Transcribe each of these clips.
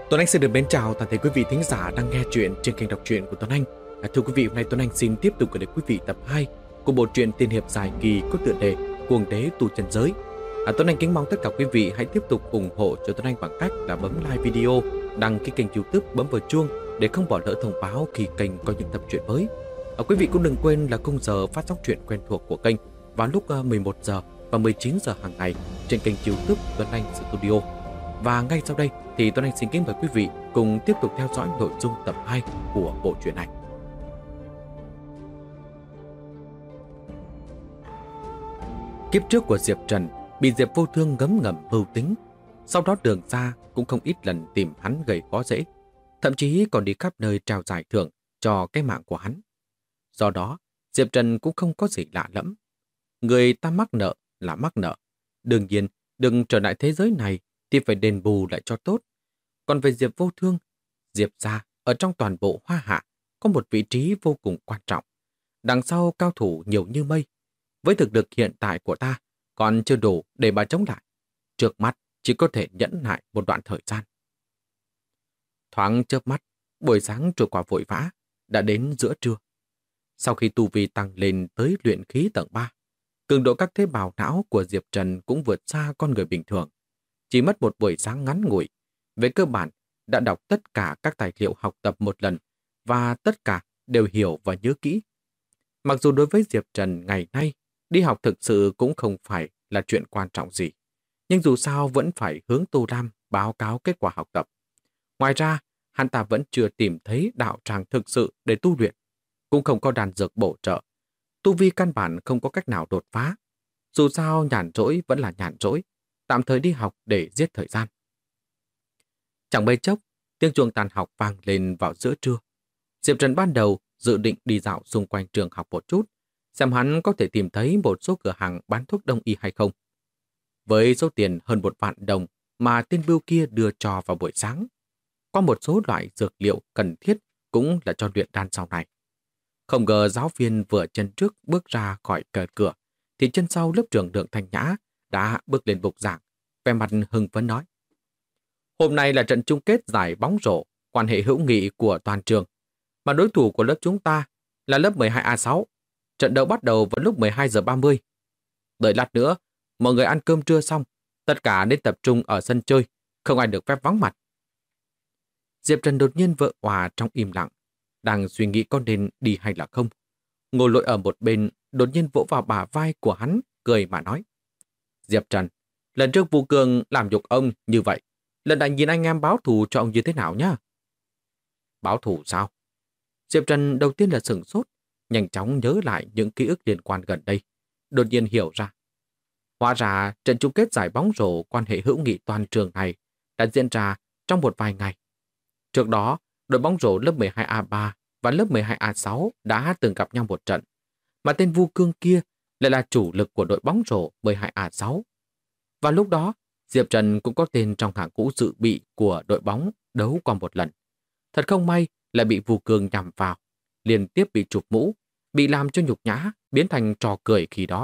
Tuấn Anh xin được mến chào toàn thể quý vị thính giả đang nghe chuyện trên kênh đọc truyện của Tuấn Anh. Thưa quý vị, hôm nay Tuấn Anh xin tiếp tục gửi đến quý vị tập 2 của bộ truyện tiên hiệp dài kỳ có tựa đề Cuồng Đế Tu Chân Giới. Tuấn Anh kính mong tất cả quý vị hãy tiếp tục ủng hộ cho Tuấn Anh bằng cách là bấm like video, đăng ký kênh YouTube, bấm vào chuông để không bỏ lỡ thông báo khi kênh có những tập truyện mới. Quý vị cũng đừng quên là khung giờ phát sóng truyện quen thuộc của kênh vào lúc 11 giờ và 19 giờ hàng ngày trên kênh YouTube Tuấn Anh Studio. Và ngay sau đây thì Tuấn Anh xin kính mời quý vị cùng tiếp tục theo dõi nội dung tập 2 của bộ truyện này. Kiếp trước của Diệp Trần bị Diệp Vô Thương ngấm ngầm mưu tính, sau đó Đường Ra cũng không ít lần tìm hắn gây khó dễ, thậm chí còn đi khắp nơi trao giải thưởng cho cái mạng của hắn. Do đó, Diệp Trần cũng không có gì lạ lẫm. Người ta mắc nợ là mắc nợ, đương nhiên đừng trở lại thế giới này thì phải đền bù lại cho tốt. Còn về Diệp Vô Thương, Diệp gia ở trong toàn bộ Hoa Hạ có một vị trí vô cùng quan trọng. Đằng sau cao thủ nhiều như mây. Với thực lực hiện tại của ta còn chưa đủ để bà chống lại. Trước mắt chỉ có thể nhẫn nại một đoạn thời gian. Thoáng chớp mắt, buổi sáng trôi qua vội vã, đã đến giữa trưa. Sau khi tu vi tăng lên tới luyện khí tầng 3, cường độ các tế bào não của Diệp Trần cũng vượt xa con người bình thường. Chỉ mất một buổi sáng ngắn ngủi, về cơ bản đã đọc tất cả các tài liệu học tập một lần và tất cả đều hiểu và nhớ kỹ. Mặc dù đối với Diệp Trần ngày nay, đi học thực sự cũng không phải là chuyện quan trọng gì, nhưng dù sao vẫn phải hướng Tô Lam báo cáo kết quả học tập. Ngoài ra, hắn ta vẫn chưa tìm thấy đạo tràng thực sự để tu luyện, cũng không có đan dược bổ trợ. Tu vi căn bản không có cách nào đột phá. Dù sao nhàn rỗi vẫn là nhàn rỗi, tạm thời đi học để giết thời gian. Chẳng mấy chốc, tiếng chuông tan học vang lên vào giữa trưa. Diệp Trần ban đầu dự định đi dạo xung quanh trường học một chút, xem hắn có thể tìm thấy một số cửa hàng bán thuốc đông y hay không. Với số tiền hơn 1 vạn đồng mà tên bưu kia đưa cho vào buổi sáng, có một số loại dược liệu cần thiết cũng là cho luyện đan sau này. Không ngờ giáo viên vừa chân trước bước ra khỏi cửa, thì chân sau lớp trưởng Đường Thanh Nhã đã bước lên bục giảng, vẻ mặt hưng phấn nói: Hôm nay là trận chung kết giải bóng rổ, quan hệ hữu nghị của toàn trường, mà đối thủ của lớp chúng ta là lớp 12A6. Trận đấu bắt đầu vào lúc 12 giờ 30. Đợi lát nữa, mọi người ăn cơm trưa xong, tất cả nên tập trung ở sân chơi, không ai được phép vắng mặt. Diệp Trần đột nhiên vỡ òa trong im lặng, đang suy nghĩ có nên đi hay là không. Ngô Lỗi ở một bên đột nhiên vỗ vào bả vai của hắn, cười mà nói: Diệp Trần, lần trước Vu Cương làm nhục ông như vậy, lần này nhìn anh em báo thù cho ông như thế nào nhá? Báo thù sao? Diệp Trần đầu tiên là sửng sốt, nhanh chóng nhớ lại những ký ức liên quan gần đây, đột nhiên hiểu ra. Hóa ra trận chung kết giải bóng rổ quan hệ hữu nghị toàn trường này đã diễn ra trong một vài ngày. Trước đó, đội bóng rổ lớp 12A3 và lớp 12A6 đã từng gặp nhau một trận, mà tên Vu Cương kia lại là chủ lực của đội bóng rổ 12A6. Và lúc đó, Diệp Trần cũng có tên trong hàng ngũ dự bị của đội bóng đấu qua một lần. Thật không may lại bị Vu Cương nhằm vào, liên tiếp bị chụp mũ, bị làm cho nhục nhã, biến thành trò cười khi đó.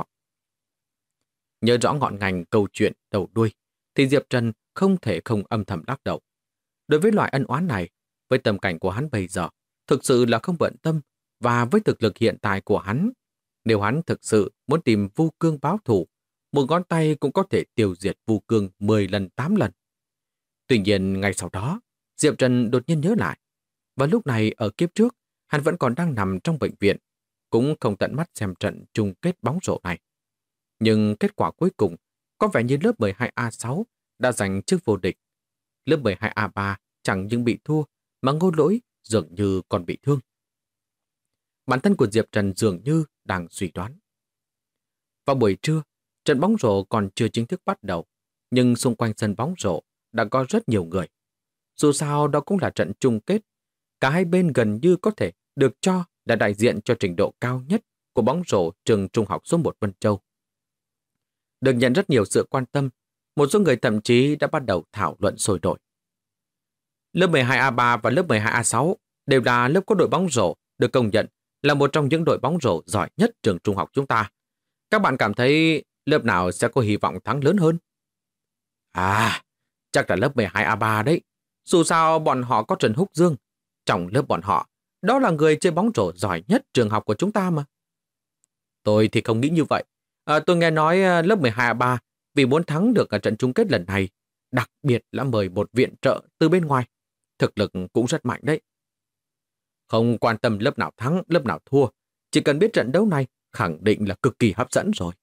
Nhớ rõ ngọn ngành câu chuyện đầu đuôi, thì Diệp Trần không thể không âm thầm lắc đầu. Đối với loại ân oán này, với tầm cảnh của hắn bây giờ, thực sự là không bận tâm, và với thực lực hiện tại của hắn, nếu hắn thực sự muốn tìm Vu Cương báo thù, một ngón tay cũng có thể tiêu diệt Vu Cương 10 lần 8 lần. Tuy nhiên, ngay sau đó, Diệp Trần đột nhiên nhớ lại, và lúc này ở kiếp trước, hắn vẫn còn đang nằm trong bệnh viện, cũng không tận mắt xem trận chung kết bóng rổ này. Nhưng kết quả cuối cùng, có vẻ như lớp 12A6 đã giành chức vô địch. Lớp 12A3 chẳng những bị thua, mà Ngô Lỗi dường như còn bị thương. Bản thân của Diệp Trần dường như đang suy đoán. Vào buổi trưa, trận bóng rổ còn chưa chính thức bắt đầu, nhưng xung quanh sân bóng rổ đã có rất nhiều người. Dù sao đó cũng là trận chung kết, cả hai bên gần như có thể được cho là đại diện cho trình độ cao nhất của bóng rổ trường trung học số 1 Vân Châu. Được nhận rất nhiều sự quan tâm, một số người thậm chí đã bắt đầu thảo luận sôi nổi. Lớp 12A3 và lớp 12A6 đều là lớp có đội bóng rổ được công nhận là một trong những đội bóng rổ giỏi nhất trường trung học chúng ta. Các bạn cảm thấy lớp nào sẽ có hy vọng thắng lớn hơn? À, chắc là lớp 12A3 đấy. Dù sao bọn họ có Trần Húc Dương. Trong lớp bọn họ, đó là người chơi bóng rổ giỏi nhất trường học của chúng ta mà. Tôi thì không nghĩ như vậy. Tôi nghe nói lớp 12A3 vì muốn thắng được ở trận chung kết lần này, đặc biệt là mời một viện trợ từ bên ngoài. Thực lực cũng rất mạnh đấy. Không quan tâm lớp nào thắng, lớp nào thua, chỉ cần biết trận đấu này khẳng định là cực kỳ hấp dẫn rồi.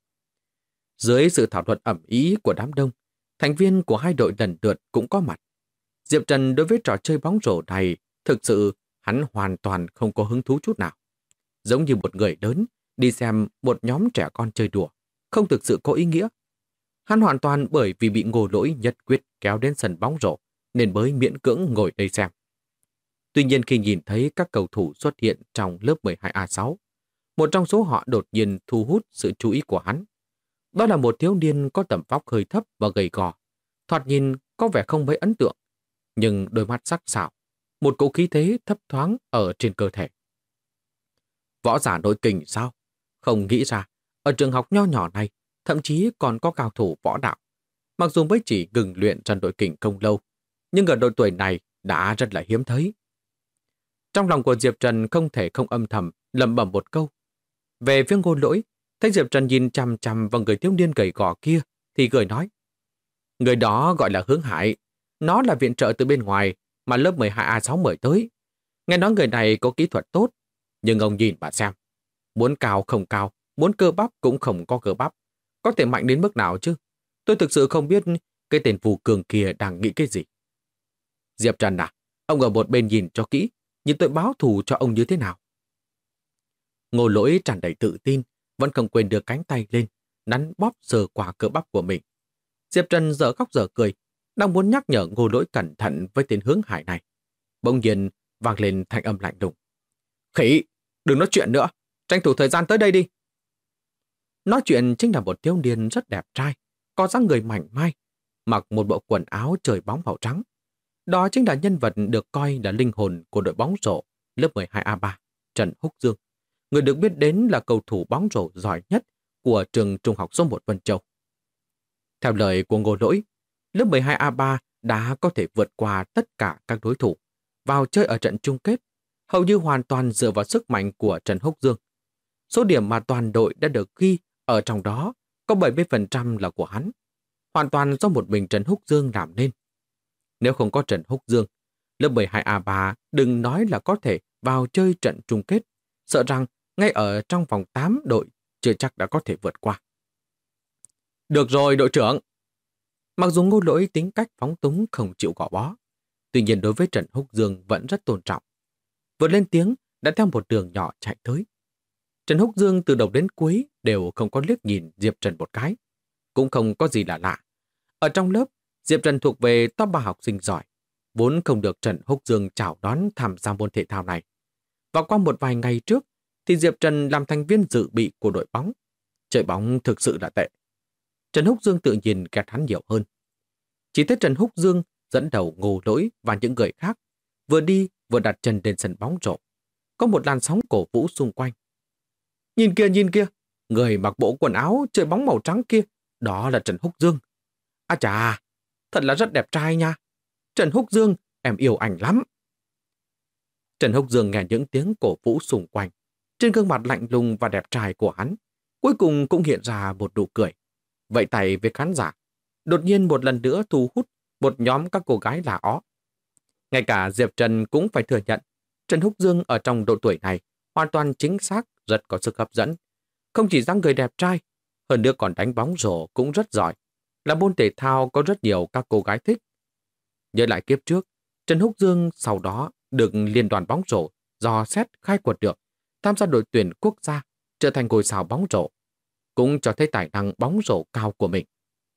Dưới sự thảo luận ầm ĩ của đám đông, thành viên của hai đội lần lượt cũng có mặt. Diệp Trần đối với trò chơi bóng rổ này, thực sự hắn hoàn toàn không có hứng thú chút nào. Giống như một người lớn đi xem một nhóm trẻ con chơi đùa, không thực sự có ý nghĩa. Hắn hoàn toàn bởi vì bị Ngô Lỗi nhất quyết kéo đến sân bóng rổ, nên mới miễn cưỡng ngồi đây xem. Tuy nhiên khi nhìn thấy các cầu thủ xuất hiện trong lớp 12A6, một trong số họ đột nhiên thu hút sự chú ý của hắn. Đó là một thiếu niên có tầm vóc hơi thấp và gầy gò, thoạt nhìn có vẻ không mấy ấn tượng, nhưng đôi mắt sắc sảo, một cỗ khí thế thấp thoáng ở trên cơ thể. Võ giả nội kình sao? Không nghĩ ra, ở trường học nho nhỏ này, thậm chí còn có cao thủ võ đạo. Mặc dù mới chỉ ngừng luyện trong đội kình không lâu, nhưng ở độ tuổi này đã rất là hiếm thấy. Trong lòng của Diệp Trần không thể không âm thầm lẩm bẩm một câu. Về phía Ngô Lỗi, thấy Diệp Trần nhìn chằm chằm vào người thiếu niên gầy gò kia, thì cười nói. Người đó gọi là Hướng Hải. Nó là viện trợ từ bên ngoài mà lớp 12A6 mời tới. Nghe nói người này có kỹ thuật tốt, nhưng ông nhìn mà xem. Muốn cao không cao, muốn cơ bắp cũng không có cơ bắp. Có thể mạnh đến mức nào chứ? Tôi thực sự không biết cái tên phù cường kia đang nghĩ cái gì. Diệp Trần à, ông ở một bên nhìn cho kỹ, nhìn tôi báo thù cho ông như thế nào. Ngô Lỗi tràn đầy tự tin, vẫn không quên đưa cánh tay lên, nắn bóp sờ qua cơ bắp của mình. Diệp Trần dở khóc dở cười, đang muốn nhắc nhở Ngô Lỗi cẩn thận với tên Hướng Hải này. Bỗng nhiên vang lên thanh âm lạnh lùng. Khỉ, đừng nói chuyện nữa, tranh thủ thời gian tới đây đi. Nói chuyện chính là một thiếu niên rất đẹp trai, có dáng người mảnh mai, mặc một bộ quần áo chơi bóng màu trắng. Đó chính là nhân vật được coi là linh hồn của đội bóng rổ lớp 12A3, Trần Húc Dương, người được biết đến là cầu thủ bóng rổ giỏi nhất của trường trung học số 1 Vân Châu. Theo lời của Ngô Lỗi, lớp 12A3 đã có thể vượt qua tất cả các đối thủ vào chơi ở trận chung kết, hầu như hoàn toàn dựa vào sức mạnh của Trần Húc Dương. Số điểm mà toàn đội đã được ghi ở trong đó có 70% là của hắn, hoàn toàn do một mình Trần Húc Dương làm nên. Nếu không có Trần Húc Dương, lớp 12A3 đừng nói là có thể vào chơi trận chung kết, sợ rằng ngay ở trong vòng 8 đội chưa chắc đã có thể vượt qua. Được rồi đội trưởng! Mặc dù Ngô Lỗi tính cách phóng túng không chịu gò bó, tuy nhiên đối với Trần Húc Dương vẫn rất tôn trọng. Vừa lên tiếng đã theo một đường nhỏ chạy tới. Trần Húc Dương từ đầu đến cuối đều không có liếc nhìn Diệp Trần một cái. Cũng không có gì là lạ. Ở trong lớp, Diệp Trần thuộc về top 3 học sinh giỏi, vốn không được Trần Húc Dương chào đón tham gia môn thể thao này. Và qua một vài ngày trước, thì Diệp Trần làm thành viên dự bị của đội bóng. Chơi bóng thực sự là tệ. Trần Húc Dương tự nhiên ghét hắn nhiều hơn. Chỉ thấy Trần Húc Dương dẫn đầu Ngô Lỗi và những người khác, vừa đi vừa đặt chân lên sân bóng rổ. Có một làn sóng cổ vũ xung quanh. Nhìn kia, người mặc bộ quần áo chơi bóng màu trắng kia, đó là Trần Húc Dương. À chà, thật là rất đẹp trai nha. Trần Húc Dương, em yêu anh lắm. Trần Húc Dương nghe những tiếng cổ vũ xung quanh. Trên gương mặt lạnh lùng và đẹp trai của hắn, cuối cùng cũng hiện ra một nụ cười. Vẫy tay với khán giả, đột nhiên một lần nữa thu hút một nhóm các cô gái là ó. Ngay cả Diệp Trần cũng phải thừa nhận, Trần Húc Dương ở trong độ tuổi này hoàn toàn chính xác, rất có sức hấp dẫn. Không chỉ dáng người đẹp trai, hơn nữa còn đánh bóng rổ cũng rất giỏi, là môn thể thao có rất nhiều các cô gái thích. Nhớ lại kiếp trước, Trần Húc Dương sau đó được liên đoàn bóng rổ dò xét khai quật được, tham gia đội tuyển quốc gia, trở thành ngôi sao bóng rổ, cũng cho thấy tài năng bóng rổ cao của mình.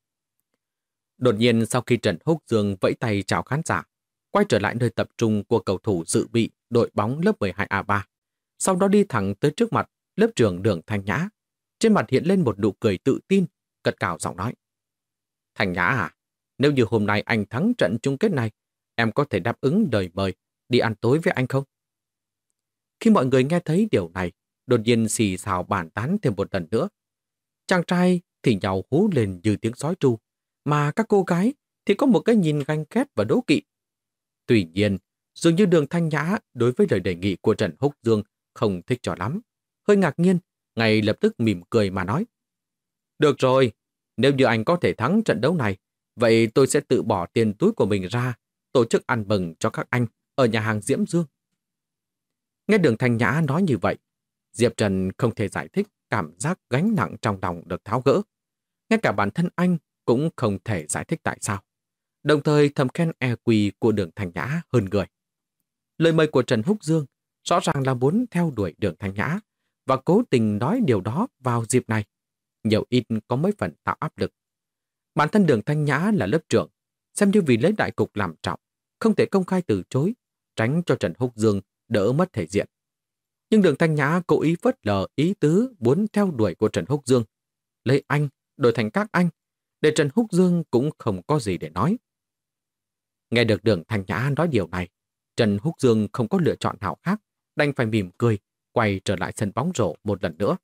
Đột nhiên sau khi Trần Húc Dương vẫy tay chào khán giả, quay trở lại nơi tập trung của cầu thủ dự bị đội bóng lớp 12A3, sau đó đi thẳng tới trước mặt lớp trưởng Đường Thanh Nhã. Trên mặt hiện lên một nụ cười tự tin, cất cao giọng nói. Thanh Nhã à, nếu như hôm nay anh thắng trận chung kết này, em có thể đáp ứng lời mời đi ăn tối với anh không? Khi mọi người nghe thấy điều này, đột nhiên xì xào bàn tán thêm một lần nữa. Chàng trai thì nhào hú lên như tiếng sói tru, mà các cô gái thì có một cái nhìn ganh ghét và đố kỵ. Tuy nhiên, dường như Đường Thanh Nhã đối với lời đề nghị của Trần Húc Dương không thích cho lắm. Hơi ngạc nhiên, ngay lập tức mỉm cười mà nói. Được rồi, nếu như anh có thể thắng trận đấu này, vậy tôi sẽ tự bỏ tiền túi của mình ra, tổ chức ăn mừng cho các anh ở nhà hàng Diễm Dương. Nghe Đường Thanh Nhã nói như vậy, Diệp Trần không thể giải thích cảm giác gánh nặng trong lòng được tháo gỡ. Ngay cả bản thân anh cũng không thể giải thích tại sao. Đồng thời thầm khen EQ của Đường Thanh Nhã hơn người. Lời mời của Trần Húc Dương rõ ràng là muốn theo đuổi Đường Thanh Nhã và cố tình nói điều đó vào dịp này. Nhiều ít có mấy phần tạo áp lực. Bản thân Đường Thanh Nhã là lớp trưởng, xem như vì lấy đại cục làm trọng, không thể công khai từ chối, tránh cho Trần Húc Dương đỡ mất thể diện. Nhưng Đường Thanh Nhã cố ý phớt lờ ý tứ muốn theo đuổi của Trần Húc Dương, lấy anh đổi thành các anh, để Trần Húc Dương cũng không có gì để nói. Nghe được Đường Thanh Nhã nói điều này, Trần Húc Dương không có lựa chọn nào khác, đành phải mỉm cười, quay trở lại sân bóng rổ một lần nữa.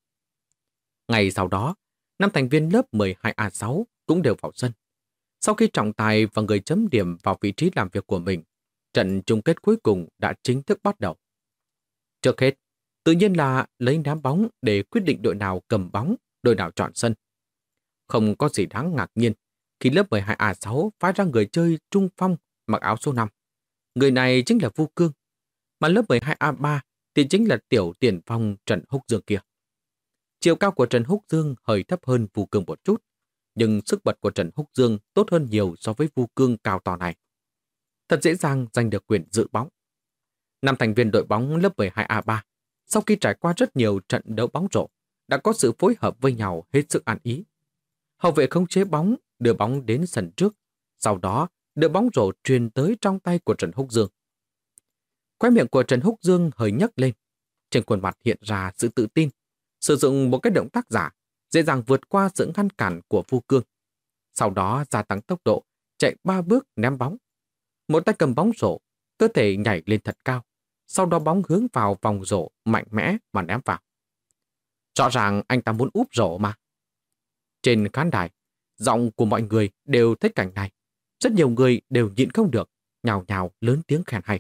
Ngày sau đó, 5 thành viên lớp 12A6 cũng đều vào sân. Sau khi trọng tài và người chấm điểm vào vị trí làm việc của mình, trận chung kết cuối cùng đã chính thức bắt đầu. Trước hết, tự nhiên là lấy ném bóng để quyết định đội nào cầm bóng, đội nào chọn sân. Không có gì đáng ngạc nhiên khi lớp 12A6 phái ra người chơi trung phong mặc áo số 5. Người này chính là Vu Cương, mà lớp 12A3 thì chính là tiểu tiền phong Trần Húc Dương kia. Chiều cao của Trần Húc Dương hơi thấp hơn Vu Cương một chút, nhưng sức bật của Trần Húc Dương tốt hơn nhiều so với Vu Cương cao to này. Thật dễ dàng giành được quyền giữ bóng. 5 thành viên đội bóng lớp 12A3, sau khi trải qua rất nhiều trận đấu bóng rổ, đã có sự phối hợp với nhau hết sức ăn ý. Hậu vệ khống chế bóng, đưa bóng đến sân trước, sau đó đưa bóng rổ truyền tới trong tay của Trần Húc Dương. Khóe miệng của Trần Húc Dương hơi nhấc lên, trên khuôn mặt hiện ra sự tự tin, sử dụng một cái động tác giả, dễ dàng vượt qua sự ngăn cản của Vu Cương. Sau đó gia tăng tốc độ, chạy 3 bước ném bóng. Một tay cầm bóng rổ, cơ thể nhảy lên thật cao, sau đó bóng hướng vào vòng rổ mạnh mẽ mà ném vào. Rõ ràng anh ta muốn úp rổ mà. Trên khán đài, giọng của mọi người đều thấy cảnh này. Rất nhiều người đều nhịn không được, nhào nhào lớn tiếng khen hay.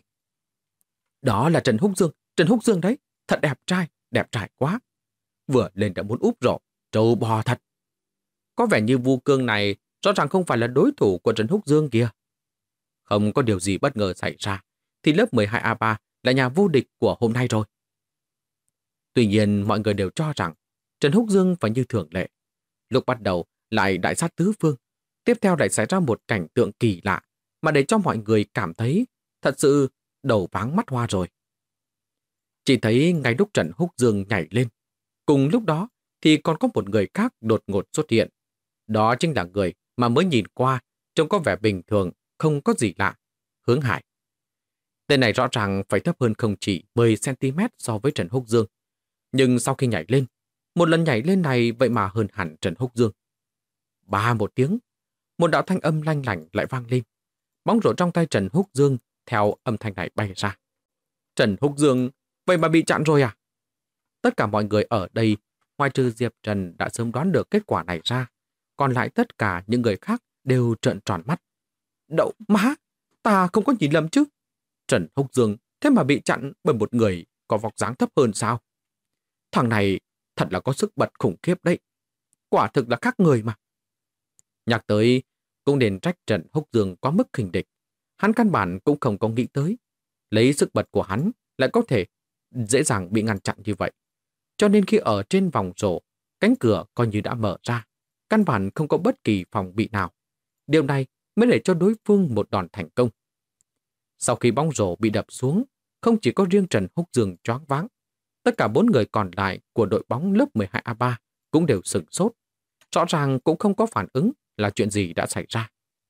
Đó là Trần Húc Dương đấy, thật đẹp trai quá. Vừa lên đã muốn úp rổ, trâu bò thật. Có vẻ như Vu Cương này rõ ràng không phải là đối thủ của Trần Húc Dương kìa. Không có điều gì bất ngờ xảy ra, thì lớp 12A3 là nhà vô địch của hôm nay rồi. Tuy nhiên mọi người đều cho rằng Trần Húc Dương phải như thường lệ. Lúc bắt đầu lại đại sát tứ phương, tiếp theo lại xảy ra một cảnh tượng kỳ lạ mà để cho mọi người cảm thấy thật sự đầu váng mắt hoa rồi. Chỉ thấy ngay lúc Trần Húc Dương nhảy lên, cùng lúc đó thì còn có một người khác đột ngột xuất hiện. Đó chính là người mà mới nhìn qua trông có vẻ bình thường, không có gì lạ, Hướng Hải. Tên này rõ ràng phải thấp hơn không chỉ 10cm so với Trần Húc Dương. Nhưng sau khi nhảy lên, một lần nhảy lên này vậy mà hơn hẳn Trần Húc Dương. Ba một tiếng, một đạo thanh âm lanh lảnh lại vang lên. Bóng rổ trong tay Trần Húc Dương theo âm thanh này bay ra. Trần Húc Dương, vậy mà bị chặn rồi à? Tất cả mọi người ở đây, ngoài trừ Diệp Trần đã sớm đoán được kết quả này ra, còn lại tất cả những người khác đều trợn tròn mắt. Đậu má, ta không có nhìn lầm chứ. Trần Húc Dương thế mà bị chặn bởi một người có vóc dáng thấp hơn sao? Thằng này thật là có sức bật khủng khiếp đấy. Quả thực là khác người mà. Nhắc tới, cũng nên trách Trần Húc Dương quá mức khinh địch. Hắn căn bản cũng không có nghĩ tới. Lấy sức bật của hắn lại có thể dễ dàng bị ngăn chặn như vậy. Cho nên khi ở trên vòng rổ, cánh cửa coi như đã mở ra. Căn bản không có bất kỳ phòng bị nào. Điều này mới để cho đối phương một đòn thành công. Sau khi bóng rổ bị đập xuống, không chỉ có riêng Trần Húc Dương choáng váng, tất cả 4 người còn lại của đội bóng lớp 12A3 cũng đều sửng sốt. Rõ ràng cũng không có phản ứng là chuyện gì đã xảy ra.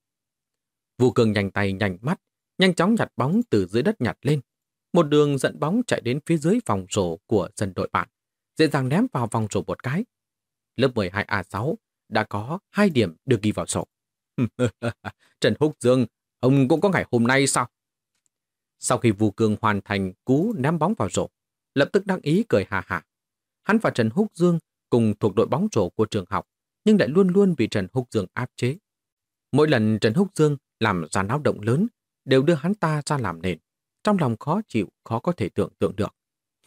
Vu Cương nhanh tay nhanh mắt, nhanh chóng nhặt bóng từ dưới đất nhặt lên. Một đường dẫn bóng chạy đến phía dưới vòng rổ của sân đội bạn, dễ dàng ném vào vòng rổ một cái. Lớp 12A6 đã có 2 điểm được ghi vào sổ. Trần Húc Dương, ông cũng có ngày hôm nay sao? Sau khi Vu Cương hoàn thành cú ném bóng vào rổ, lập tức đắc ý cười hà hà. Hắn và Trần Húc Dương cùng thuộc đội bóng rổ của trường học, nhưng lại luôn luôn bị Trần Húc Dương áp chế. Mỗi lần Trần Húc Dương làm ra náo động lớn, đều đưa hắn ta ra làm nền. Trong lòng khó chịu, khó có thể tưởng tượng được.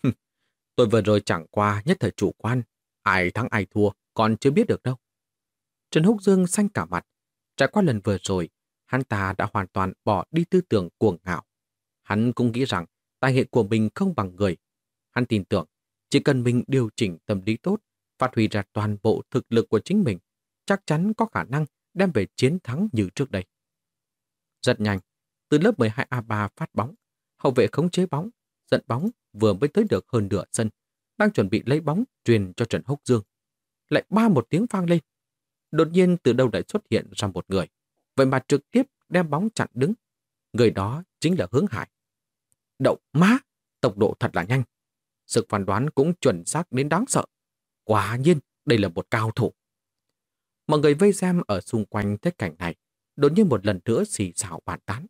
Tôi vừa rồi chẳng qua nhất thời chủ quan, ai thắng ai thua còn chưa biết được đâu. Trần Húc Dương xanh cả mặt. Trải qua lần vừa rồi, hắn ta đã hoàn toàn bỏ đi tư tưởng cuồng ngạo. Hắn cũng nghĩ rằng tài nghệ của mình không bằng người. Hắn tin tưởng, chỉ cần mình điều chỉnh tâm lý tốt, phát huy ra toàn bộ thực lực của chính mình, chắc chắn có khả năng đem về chiến thắng như trước đây. Rất nhanh, từ lớp 12A3 phát bóng, hậu vệ khống chế bóng, dẫn bóng vừa mới tới được hơn nửa sân, đang chuẩn bị lấy bóng truyền cho Trần Húc Dương. Lại ba một tiếng vang lên. Đột nhiên từ đâu lại xuất hiện ra một người, vậy mà trực tiếp đem bóng chặn đứng. Người đó chính là Hướng Hải. Đậu má, tốc độ thật là nhanh. Sự phán đoán cũng chuẩn xác đến đáng sợ. Quả nhiên, đây là một cao thủ. Mọi người vây xem ở xung quanh thấy cảnh này, đột nhiên một lần nữa xì xào bàn tán.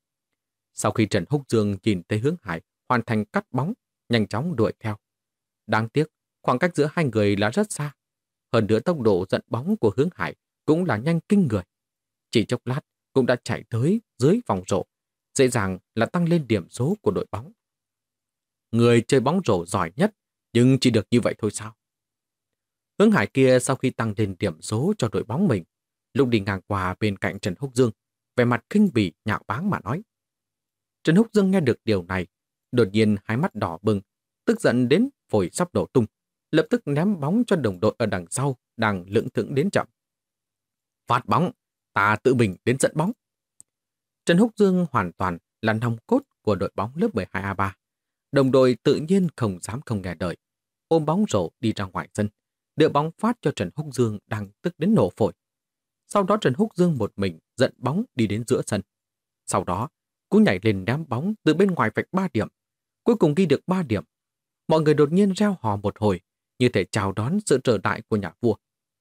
Sau khi Trần Húc Dương nhìn thấy Hướng Hải hoàn thành cắt bóng, nhanh chóng đuổi theo. Đáng tiếc, khoảng cách giữa hai người là rất xa. Hơn nữa tốc độ dẫn bóng của Hướng Hải cũng là nhanh kinh người. Chỉ chốc lát cũng đã chạy tới dưới vòng rổ, dễ dàng là tăng lên điểm số của đội bóng. Người chơi bóng rổ giỏi nhất, nhưng chỉ được như vậy thôi sao? Hướng Hải kia sau khi tăng lên điểm số cho đội bóng mình, lúc đi ngang qua bên cạnh Trần Húc Dương, vẻ mặt khinh bỉ nhạo báng mà nói. Trần Húc Dương nghe được điều này, đột nhiên hai mắt đỏ bừng, tức giận đến phổi sắp nổ tung, lập tức ném bóng cho đồng đội ở đằng sau đang lững thững đến chậm. Phát bóng, ta tự mình đến dẫn bóng. Trần Húc Dương hoàn toàn là nòng cốt của đội bóng lớp 12A3. Đồng đội tự nhiên không dám không nghe lời, ôm bóng rổ đi ra ngoài sân, đưa bóng phát cho Trần Húc Dương đang tức đến nổ phổi. Sau đó Trần Húc Dương một mình dẫn bóng đi đến giữa sân. Sau đó, cú nhảy lên ném bóng từ bên ngoài vạch 3 điểm. Cuối cùng ghi được 3 điểm. Mọi người đột nhiên reo hò một hồi, như thể chào đón sự trở lại của nhà vua.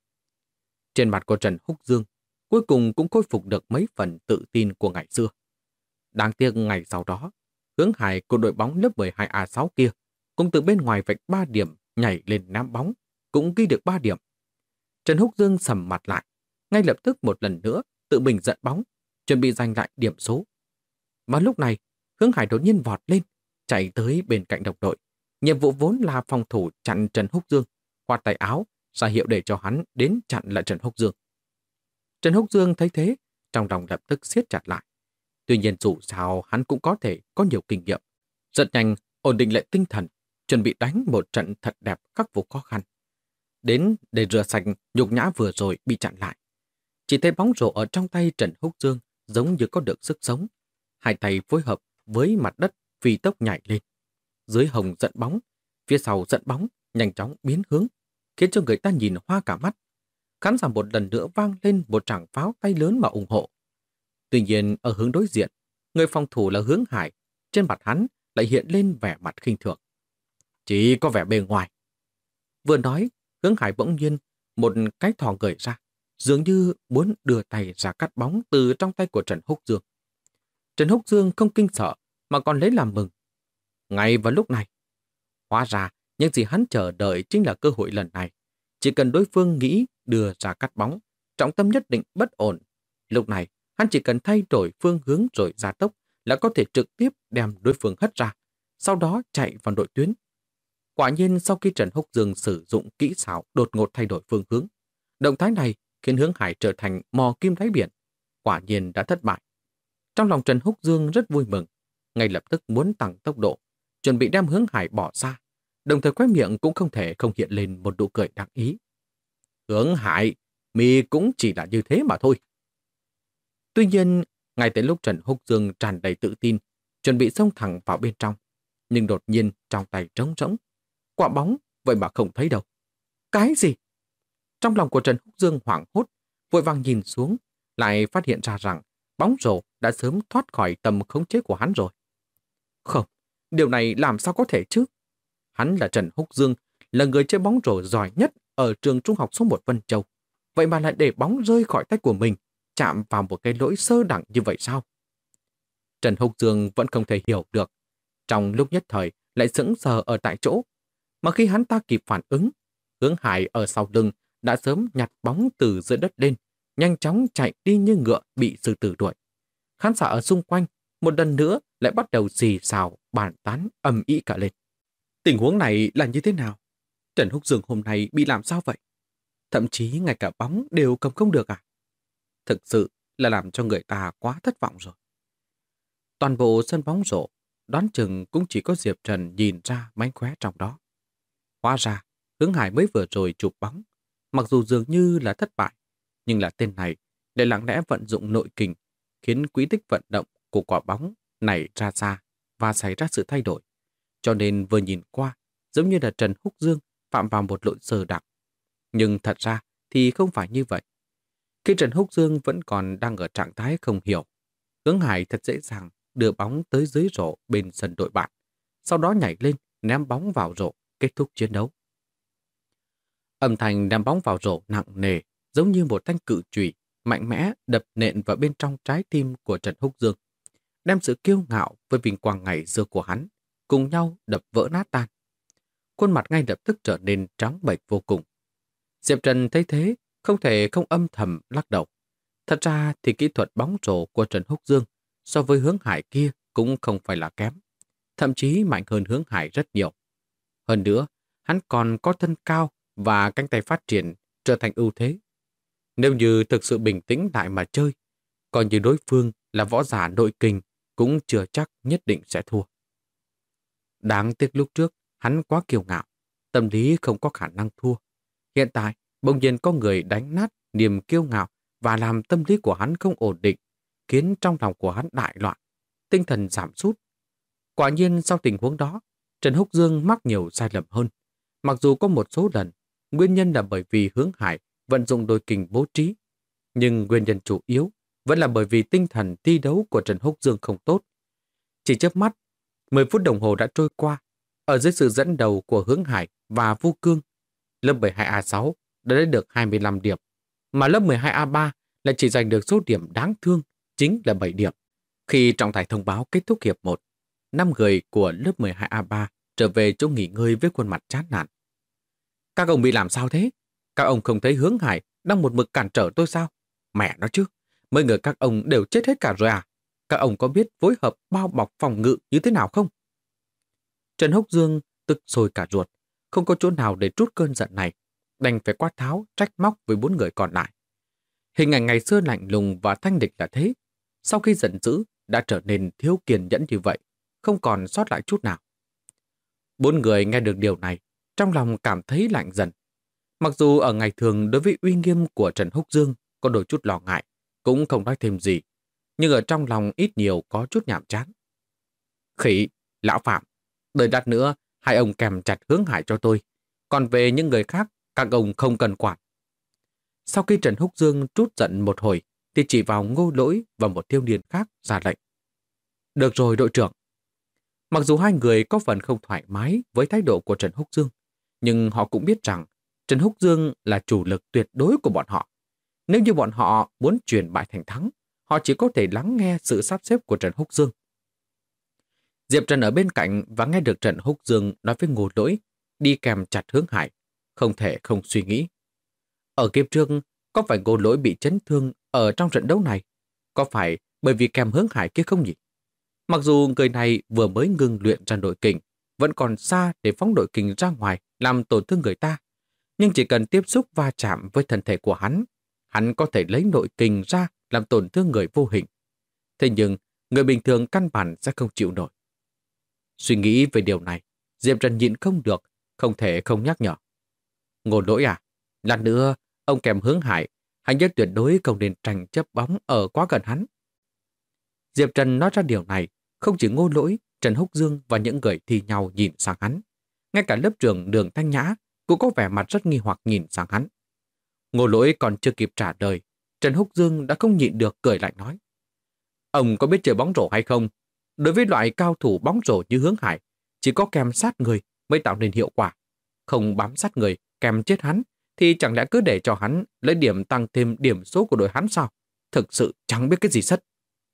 Trên mặt của Trần Húc Dương, cuối cùng cũng khôi phục được mấy phần tự tin của ngày xưa. Đáng tiếc ngày sau đó, Hướng Hải của đội bóng lớp 12A6 kia cũng từ bên ngoài vạch 3 điểm nhảy lên ném bóng, cũng ghi được 3 điểm. Trần Húc Dương sầm mặt lại, ngay lập tức một lần nữa tự mình dẫn bóng, chuẩn bị giành lại điểm số. Mà lúc này, Hướng Hải đột nhiên vọt lên, chạy tới bên cạnh đồng đội. Nhiệm vụ vốn là phòng thủ chặn Trần Húc Dương, quạt tay áo, ra hiệu để cho hắn đến chặn lại Trần Húc Dương. Trần Húc Dương thấy thế, trong lòng lập tức siết chặt lại. Tuy nhiên dù sao hắn cũng có thể có nhiều kinh nghiệm. Rất nhanh, ổn định lại tinh thần, chuẩn bị đánh một trận thật đẹp khắc phục khó khăn. Đến để rửa sạch nhục nhã vừa rồi bị chặn lại. Chỉ thấy bóng rổ ở trong tay Trần Húc Dương giống như có được sức sống. Hai tay phối hợp với mặt đất phi tốc nhảy lên. Dưới hồng dẫn bóng, phía sau dẫn bóng, nhanh chóng biến hướng, khiến cho người ta nhìn hoa cả mắt. Khán giả một lần nữa vang lên một tràng pháo tay lớn mà ủng hộ. Tuy nhiên ở hướng đối diện, người phòng thủ là Hướng Hải, trên mặt hắn lại hiện lên vẻ mặt khinh thường. Chỉ có vẻ bề ngoài. Vừa nói, Hướng Hải bỗng nhiên một cái thò gởi ra, dường như muốn đưa tay ra cắt bóng từ trong tay của Trần Húc Dương. Trần Húc Dương không kinh sợ mà còn lấy làm mừng. Ngay vào lúc này, hóa ra những gì hắn chờ đợi chính là cơ hội lần này. Chỉ cần đối phương nghĩ đưa ra cắt bóng, trọng tâm nhất định bất ổn. Lúc này, hắn chỉ cần thay đổi phương hướng rồi gia tốc là có thể trực tiếp đem đối phương hất ra, sau đó chạy vào đội tuyến. Quả nhiên sau khi Trần Húc Dương sử dụng kỹ xảo đột ngột thay đổi phương hướng, động thái này khiến Hướng Hải trở thành mò kim đáy biển. Quả nhiên đã thất bại. Trong lòng Trần Húc Dương rất vui mừng, ngay lập tức muốn tăng tốc độ, chuẩn bị đem Hướng Hải bỏ xa, đồng thời khóe miệng cũng không thể không hiện lên một nụ cười đáng ý. Hướng Hải, mi cũng chỉ là như thế mà thôi. Tuy nhiên, ngay tới lúc Trần Húc Dương tràn đầy tự tin, chuẩn bị xông thẳng vào bên trong, nhưng đột nhiên trong tay trống rỗng. Quả bóng vậy mà không thấy đâu. Cái gì? Trong lòng của Trần Húc Dương hoảng hốt, vội vàng nhìn xuống, lại phát hiện ra rằng bóng rổ đã sớm thoát khỏi tầm khống chế của hắn rồi. Không, điều này làm sao có thể chứ? Hắn là Trần Húc Dương, là người chơi bóng rổ giỏi nhất ở trường trung học số 1 Vân Châu. Vậy mà lại để bóng rơi khỏi tay của mình, chạm vào một cái lỗi sơ đẳng như vậy sao? Trần Húc Dương vẫn không thể hiểu được. Trong lúc nhất thời lại sững sờ ở tại chỗ. Mà khi hắn ta kịp phản ứng, Hướng Hải ở sau lưng đã sớm nhặt bóng từ dưới đất lên, nhanh chóng chạy đi như ngựa bị sư tử đuổi. Khán giả ở xung quanh một lần nữa lại bắt đầu xì xào, bàn tán, ầm ĩ cả lên. Tình huống này là như thế nào? Trần Húc Dương hôm nay bị làm sao vậy? Thậm chí ngay cả bóng đều cầm không được à? Thực sự là làm cho người ta quá thất vọng rồi. Toàn bộ sân bóng rổ, đoán chừng cũng chỉ có Diệp Trần nhìn ra mánh khóe trong đó. Hóa ra, Hướng Hải mới vừa rồi chụp bóng. Mặc dù dường như là thất bại, nhưng là tên này lại lặng lẽ vận dụng nội kình, khiến quỹ tích vận động của quả bóng nảy ra xa và xảy ra sự thay đổi. Cho nên vừa nhìn qua, giống như là Trần Húc Dương phạm vào một lỗi sơ đẳng. Nhưng thật ra thì không phải như vậy. Khi Trần Húc Dương vẫn còn đang ở trạng thái không hiểu, Hướng Hải thật dễ dàng đưa bóng tới dưới rổ bên sân đội bạn, sau đó nhảy lên ném bóng vào rổ, kết thúc chiến đấu. Âm thanh ném bóng vào rổ nặng nề, giống như một thanh cự chùy mạnh mẽ đập nện vào bên trong trái tim của Trần Húc Dương, đem sự kiêu ngạo với vinh quang ngày xưa của hắn cùng nhau đập vỡ nát tan. Khuôn mặt ngay lập tức trở nên trắng bệch vô cùng. Diệp Trần thấy thế, không thể không âm thầm lắc đầu. Thật ra thì kỹ thuật bóng rổ của Trần Húc Dương so với Hướng Hải kia cũng không phải là kém, thậm chí mạnh hơn Hướng Hải rất nhiều. Hơn nữa, hắn còn có thân cao và cánh tay phát triển trở thành ưu thế. Nếu như thực sự bình tĩnh lại mà chơi, coi như đối phương là võ giả nội kình cũng chưa chắc nhất định sẽ thua. Đáng tiếc lúc trước, hắn quá kiêu ngạo, tâm lý không có khả năng thua. Hiện tại, bỗng nhiên có người đánh nát niềm kiêu ngạo và làm tâm lý của hắn không ổn định, khiến trong lòng của hắn đại loạn, tinh thần giảm sút. Quả nhiên sau tình huống đó, Trần Húc Dương mắc nhiều sai lầm hơn. Mặc dù có một số lần, nguyên nhân là bởi vì Hướng Hải vận dụng đôi kình bố trí, nhưng nguyên nhân chủ yếu vẫn là bởi vì tinh thần thi đấu của Trần Húc Dương không tốt. Chỉ chớp mắt, 10 phút đồng hồ đã trôi qua, ở dưới sự dẫn đầu của Hướng Hải và Vu Cương, lớp 12A6 đã lấy được 25 điểm, mà lớp 12A3 lại chỉ giành được số điểm đáng thương, chính là 7 điểm. Khi trọng tài thông báo kết thúc hiệp 1, 5 người của lớp 12A3 trở về chỗ nghỉ ngơi với khuôn mặt chán nản. Các ông bị làm sao thế? Các ông không thấy Hướng Hải đang một mực cản trở tôi sao? Mẹ nó chứ, mấy người các ông đều chết hết cả rồi à? Các ông có biết phối hợp bao bọc phòng ngự như thế nào không? Trần Húc Dương tức sôi cả ruột, không có chỗ nào để trút cơn giận này, đành phải quát tháo trách móc với 4 người còn lại. Hình ảnh ngày xưa lạnh lùng và thanh địch là thế, sau khi giận dữ đã trở nên thiếu kiên nhẫn như vậy, không còn sót lại chút nào. 4 người nghe được điều này, trong lòng cảm thấy lạnh dần. Mặc dù ở ngày thường đối với uy nghiêm của Trần Húc Dương có đôi chút lo ngại, cũng không nói thêm gì, nhưng ở trong lòng ít nhiều có chút nhàm chán. Khỉ, lão Phạm, đợi lát nữa, hai ông kèm chặt Hướng Hải cho tôi, còn về những người khác, các ông không cần quản. Sau khi Trần Húc Dương trút giận một hồi, thì chỉ vào Ngô Lỗi và một thiếu niên khác ra lệnh. Được rồi đội trưởng. Mặc dù hai người có phần không thoải mái với thái độ của Trần Húc Dương, nhưng họ cũng biết rằng Trần Húc Dương là chủ lực tuyệt đối của bọn họ. Nếu như bọn họ muốn chuyển bại thành thắng, họ chỉ có thể lắng nghe sự sắp xếp của Trần Húc Dương. Diệp Trần ở bên cạnh và nghe được Trần Húc Dương nói với Ngô Lỗi đi kèm chặt Hướng Hải, không thể không suy nghĩ. Ở kiếp trước, có phải Ngô Lỗi bị chấn thương ở trong trận đấu này? Có phải bởi vì kèm Hướng Hải kia không nhỉ? Mặc dù người này vừa mới ngừng luyện ra nội kình, vẫn còn xa để phóng nội kình ra ngoài làm tổn thương người ta, nhưng chỉ cần tiếp xúc va chạm với thân thể của hắn có thể lấy nội kình ra làm tổn thương người vô hình. Thế nhưng, người bình thường căn bản sẽ không chịu nổi. Suy nghĩ về điều này, Diệp Trần nhịn không được, không thể không nhắc nhở. Ngô Lỗi à, lát nữa, ông kèm Hướng Hải, hãy nhớ tuyệt đối không nên tranh chấp bóng ở quá gần hắn. Diệp Trần nói ra điều này, không chỉ Ngô Lỗi, Trần Húc Dương và những người thi nhau nhìn sang hắn. Ngay cả lớp trưởng Đường Thanh Nhã cũng có vẻ mặt rất nghi hoặc nhìn sang hắn. Ngô Lỗi còn chưa kịp trả lời, Trần Húc Dương đã không nhịn được cười lạnh nói. Ông có biết chơi bóng rổ hay không? Đối với loại cao thủ bóng rổ như Hướng Hải, chỉ có kèm sát người mới tạo nên hiệu quả. Không bám sát người, kèm chết hắn, thì chẳng lẽ cứ để cho hắn lấy điểm tăng thêm điểm số của đội hắn sao? Thực sự chẳng biết cái gì sất.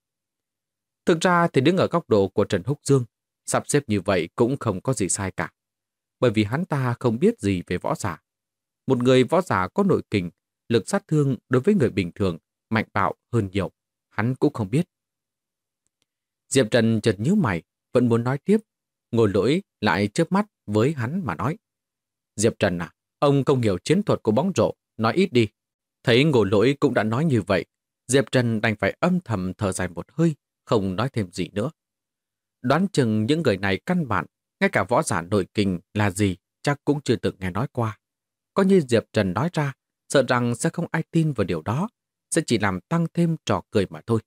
Thực ra thì đứng ở góc độ của Trần Húc Dương, sắp xếp như vậy cũng không có gì sai cả. Bởi vì hắn ta không biết gì về võ giả. Một người võ giả có nội kình, lực sát thương đối với người bình thường, mạnh bạo hơn nhiều, hắn cũng không biết. Diệp Trần chợt nhíu mày, vẫn muốn nói tiếp. Ngô Lỗi lại chớp mắt với hắn mà nói. Diệp Trần à, ông không hiểu chiến thuật của bóng rổ, nói ít đi. Thấy Ngô Lỗi cũng đã nói như vậy, Diệp Trần đành phải âm thầm thở dài một hơi, không nói thêm gì nữa. Đoán chừng những người này căn bản, ngay cả võ giả nội kình là gì chắc cũng chưa từng nghe nói qua. Có như Diệp Trần nói ra, sợ rằng sẽ không ai tin vào điều đó, sẽ chỉ làm tăng thêm trò cười mà thôi.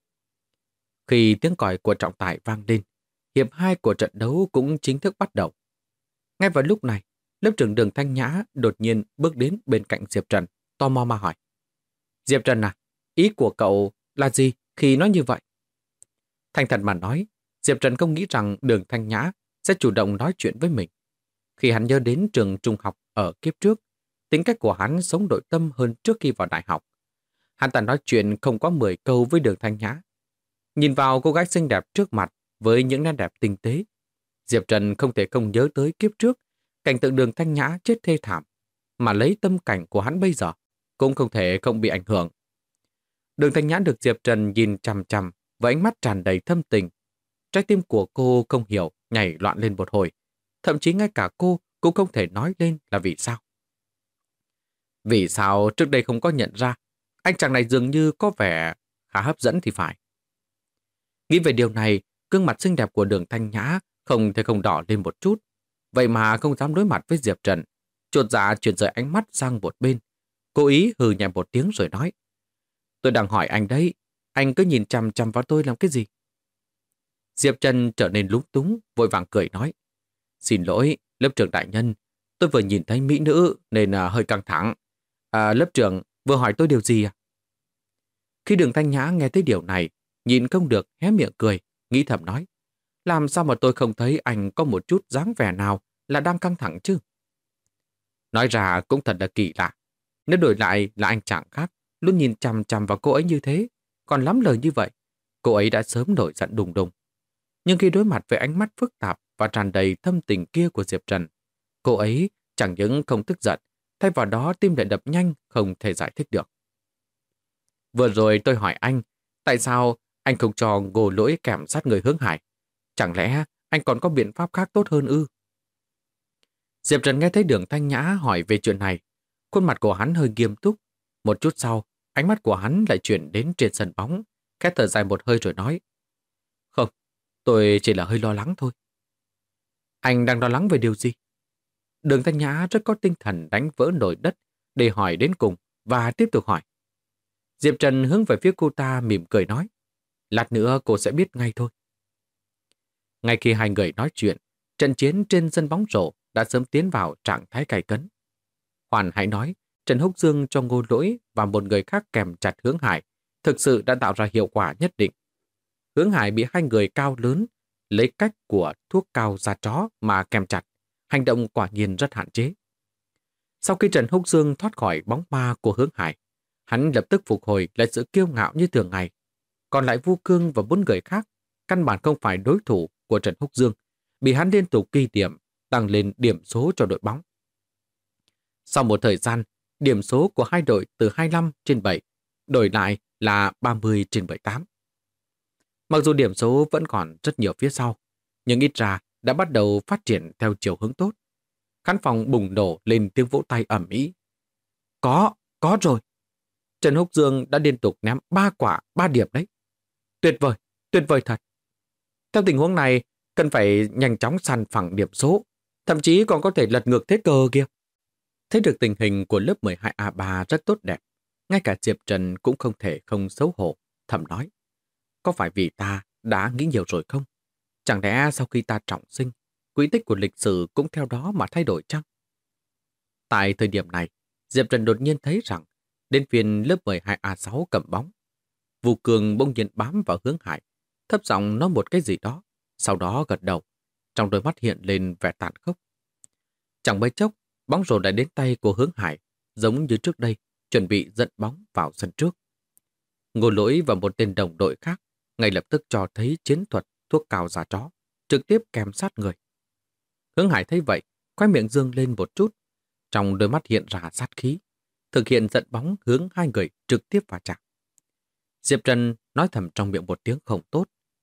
Khi tiếng còi của trọng tài vang lên, hiệp 2 của trận đấu cũng chính thức bắt đầu. Ngay vào lúc này, lớp trưởng Đường Thanh Nhã đột nhiên bước đến bên cạnh Diệp Trần, tò mò mà hỏi. Diệp Trần à, ý của cậu là gì khi nói như vậy? Thành thật mà nói, Diệp Trần không nghĩ rằng Đường Thanh Nhã sẽ chủ động nói chuyện với mình. Khi hắn nhớ đến trường trung học ở kiếp trước, tính cách của hắn sống nội tâm hơn trước khi vào đại học. Hắn ta nói chuyện không có 10 câu với Đường Thanh Nhã. Nhìn vào cô gái xinh đẹp trước mặt với những nét đẹp tinh tế, Diệp Trần không thể không nhớ tới kiếp trước, cảnh tượng Đường Thanh Nhã chết thê thảm, mà lấy tâm cảnh của hắn bây giờ, cũng không thể không bị ảnh hưởng. Đường Thanh Nhã được Diệp Trần nhìn chằm chằm với ánh mắt tràn đầy thâm tình. Trái tim của cô không hiểu nhảy loạn lên một hồi, thậm chí ngay cả cô cũng không thể nói lên là vì sao. Vì sao trước đây không có nhận ra, anh chàng này dường như có vẻ khá hấp dẫn thì phải. Nghĩ về điều này, gương mặt xinh đẹp của Đường Thanh Nhã không thể không đỏ lên một chút. Vậy mà không dám đối mặt với Diệp Trần. Chột dạ chuyển rời ánh mắt sang một bên. Cố ý hừ nhẹ một tiếng rồi nói. Tôi đang hỏi anh đấy, anh cứ nhìn chằm chằm vào tôi làm cái gì? Diệp Trần trở nên lúng túng, vội vàng cười nói. Xin lỗi, lớp trưởng đại nhân, tôi vừa nhìn thấy mỹ nữ nên hơi căng thẳng. Lớp trưởng vừa hỏi tôi điều gì à? Khi Đường Thanh Nhã nghe thấy điều này, nhìn không được hé miệng cười, nghĩ thầm nói. Làm sao mà tôi không thấy anh có một chút dáng vẻ nào là đang căng thẳng chứ? Nói ra cũng thật là kỳ lạ. Nếu đổi lại là anh chàng khác, luôn nhìn chằm chằm vào cô ấy như thế, còn lắm lời như vậy, cô ấy đã sớm nổi giận đùng đùng. Nhưng khi đối mặt với ánh mắt phức tạp và tràn đầy thâm tình kia của Diệp Trần, cô ấy chẳng những không tức giận, thay vào đó tim lại đập nhanh không thể giải thích được. Vừa rồi tôi hỏi anh, tại sao anh không cho Ngô Lỗi kèm sát người Hướng Hải? Chẳng lẽ anh còn có biện pháp khác tốt hơn ư? Diệp Trần nghe thấy Đường Thanh Nhã hỏi về chuyện này. Khuôn mặt của hắn hơi nghiêm túc. Một chút sau, ánh mắt của hắn lại chuyển đến trên sân bóng. Khẽ thở dài một hơi rồi nói. Không, tôi chỉ là hơi lo lắng thôi. Anh đang lo lắng về điều gì? Đường Thanh Nhã rất có tinh thần đánh vỡ nồi đất để hỏi đến cùng và tiếp tục hỏi. Diệp Trần hướng về phía cô ta mỉm cười nói. Lát nữa cô sẽ biết ngay thôi. Ngay khi hai người nói chuyện, trận chiến trên sân bóng rổ đã sớm tiến vào trạng thái gay cấn. Hoàn hãy nói, Trần Húc Dương cho Ngô Lỗi và một người khác kèm chặt Hướng Hải thực sự đã tạo ra hiệu quả nhất định. Hướng Hải bị hai người cao lớn lấy cách của thuốc cao da chó mà kèm chặt, hành động quả nhiên rất hạn chế. Sau khi Trần Húc Dương thoát khỏi bóng ma của Hướng Hải, hắn lập tức phục hồi lại sự kiêu ngạo như thường ngày. Còn lại Vu Cương và 4 người khác căn bản không phải đối thủ của Trần Húc Dương, bị hắn liên tục ghi điểm, tăng lên điểm số cho đội bóng. Sau một thời gian, điểm số của hai đội từ 25/7 đổi lại là 30/78. Mặc dù điểm số vẫn còn rất nhiều phía sau, nhưng ít ra đã bắt đầu phát triển theo chiều hướng tốt. Khán phòng bùng nổ lên tiếng vỗ tay ầm ĩ. Có rồi. Trần Húc Dương đã liên tục ném 3 quả, 3 điểm đấy. Tuyệt vời thật. Theo tình huống này, cần phải nhanh chóng săn phẳng điểm số, thậm chí còn có thể lật ngược thế cờ kia. Thấy được tình hình của lớp 12A3 rất tốt đẹp, ngay cả Diệp Trần cũng không thể không xấu hổ, thầm nói. Có phải vì ta đã nghĩ nhiều rồi không? Chẳng lẽ sau khi ta trọng sinh, quỹ tích của lịch sử cũng theo đó mà thay đổi chăng? Tại thời điểm này, Diệp Trần đột nhiên thấy rằng đến phiên lớp 12A6 cầm bóng. Vu Cường bỗng nhiên bám vào Hướng Hải, thấp giọng nói một cái gì đó, sau đó gật đầu, trong đôi mắt hiện lên vẻ tàn khốc. Chẳng mấy chốc, bóng rổ đã đến tay của Hướng Hải, giống như trước đây, chuẩn bị dẫn bóng vào sân trước. Ngô Lỗi và một tên đồng đội khác ngay lập tức cho thấy chiến thuật thuốc cào da chó, trực tiếp kèm sát người. Hướng Hải thấy vậy, khóe miệng dương lên một chút, trong đôi mắt hiện ra sát khí, thực hiện dẫn bóng hướng hai người trực tiếp vào chạm. Diệp Trần nói thầm trong miệng một tiếng không tốt.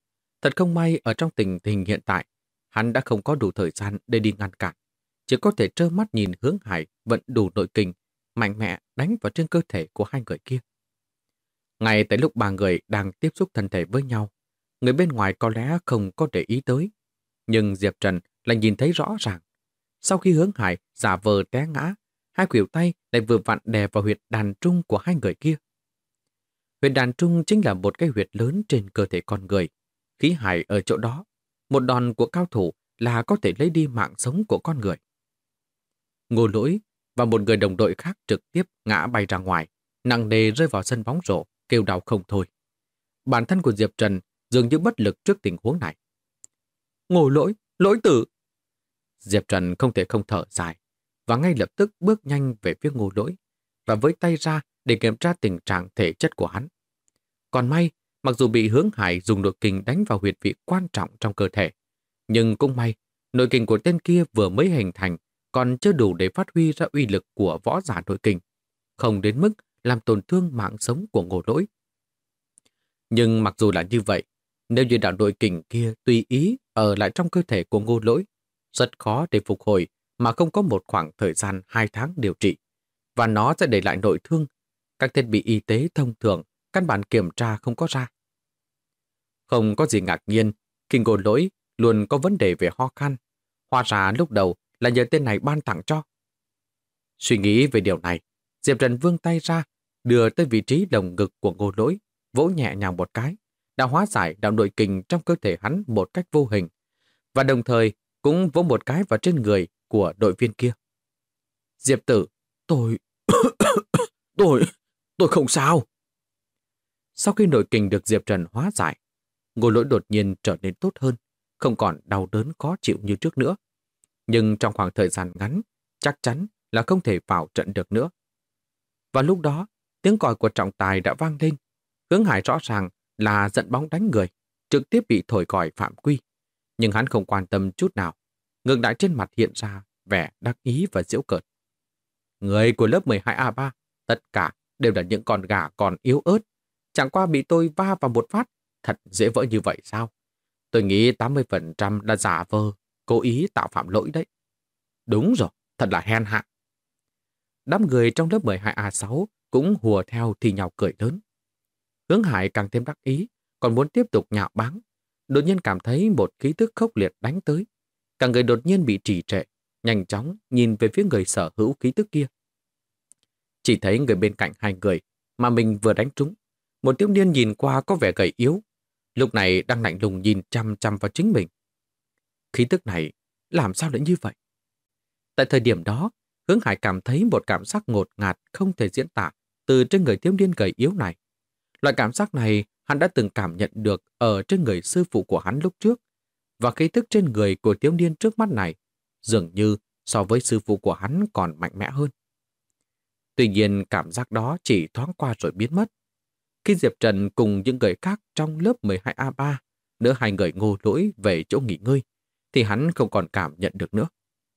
Thật không may ở trong tình hình hiện tại, hắn đã không có đủ thời gian để đi ngăn cản. Chỉ có thể trơ mắt nhìn Hướng Hải vận đủ nội kình, mạnh mẽ đánh vào trên cơ thể của hai người kia. Ngay tại lúc ba người đang tiếp xúc thân thể với nhau, người bên ngoài có lẽ không có để ý tới. Nhưng Diệp Trần lại nhìn thấy rõ ràng. Sau khi Hướng Hải giả vờ té ngã, hai khuỷu tay lại vừa vặn đè vào huyệt đàn trung của hai người kia. Huyệt đàn trung chính là một cái huyệt lớn trên cơ thể con người. Khí hải ở chỗ đó, một đòn của cao thủ là có thể lấy đi mạng sống của con người. Ngô Lỗi và một người đồng đội khác trực tiếp ngã bay ra ngoài, nặng nề rơi vào sân bóng rổ, kêu đau không thôi. Bản thân của Diệp Trần dường như bất lực trước tình huống này. Ngô Lỗi, Lỗi tử! Diệp Trần không thể không thở dài, và ngay lập tức bước nhanh về phía Ngô Lỗi, và với tay ra để kiểm tra tình trạng thể chất của hắn. Còn may, mặc dù bị Hướng Hải dùng nội kình đánh vào huyệt vị quan trọng trong cơ thể, nhưng cũng may, nội kình của tên kia vừa mới hình thành, còn chưa đủ để phát huy ra uy lực của võ giả nội kình, không đến mức làm tổn thương mạng sống của Ngô Lỗi. Nhưng mặc dù là như vậy, nếu như đạo nội kình kia tùy ý ở lại trong cơ thể của Ngô Lỗi, rất khó để phục hồi mà không có một khoảng thời gian 2 tháng điều trị, và nó sẽ để lại nội thương. Các thiết bị y tế thông thường căn bản kiểm tra không có ra. Không có gì ngạc nhiên, khi Ngô Lỗi luôn có vấn đề về ho khan. Hóa ra lúc đầu là nhờ tên này ban tặng cho. Suy nghĩ về điều này, Diệp Trần vươn tay ra, đưa tới vị trí lồng ngực của Ngô Lỗi, vỗ nhẹ nhàng một cái, đã hóa giải đạo nội kình trong cơ thể hắn một cách vô hình, và đồng thời cũng vỗ một cái vào trên người của đội viên kia. Diệp tử, tôi... tôi không sao. Sau khi nội kình được Diệp Trần hóa giải, Ngô Lỗi đột nhiên trở nên tốt hơn, không còn đau đớn khó chịu như trước nữa. Nhưng trong khoảng thời gian ngắn, chắc chắn là không thể vào trận được nữa. Và lúc đó, tiếng còi của trọng tài đã vang lên. Hướng Hải rõ ràng là giận bóng đánh người, trực tiếp bị thổi còi phạm quy. Nhưng hắn không quan tâm chút nào. Ngược lại trên mặt hiện ra vẻ đắc ý và giễu cợt. Người của lớp 12A3, tất cả đều là những con gà còn yếu ớt. Chẳng qua bị tôi va vào một phát, thật dễ vỡ như vậy sao? Tôi nghĩ 80% là giả vờ, cố ý tạo phạm lỗi đấy. Đúng rồi, thật là hèn hạ. Đám người trong lớp 12A6 cũng hùa theo thì nhào cười lớn. Hướng Hải càng thêm đắc ý, còn muốn tiếp tục nhạo báng. Đột nhiên cảm thấy một khí tức khốc liệt đánh tới. Cả người đột nhiên bị trì trệ, nhanh chóng nhìn về phía người sở hữu khí tức kia. Chỉ thấy người bên cạnh hai người mà mình vừa đánh trúng. Một thiếu niên nhìn qua có vẻ gầy yếu, lúc này đang lạnh lùng nhìn chăm chăm vào chính mình. Khí tức này làm sao lại như vậy? Tại thời điểm đó, Hướng Hải cảm thấy một cảm giác ngột ngạt không thể diễn tả từ trên người thiếu niên gầy yếu này. Loại cảm giác này hắn đã từng cảm nhận được ở trên người sư phụ của hắn lúc trước, và khí tức trên người của thiếu niên trước mắt này dường như so với sư phụ của hắn còn mạnh mẽ hơn. Tuy nhiên cảm giác đó chỉ thoáng qua rồi biến mất. Khi Diệp Trần cùng những người khác trong lớp 12A3 đỡ hai người Ngô Lỗi về chỗ nghỉ ngơi, thì hắn không còn cảm nhận được nữa.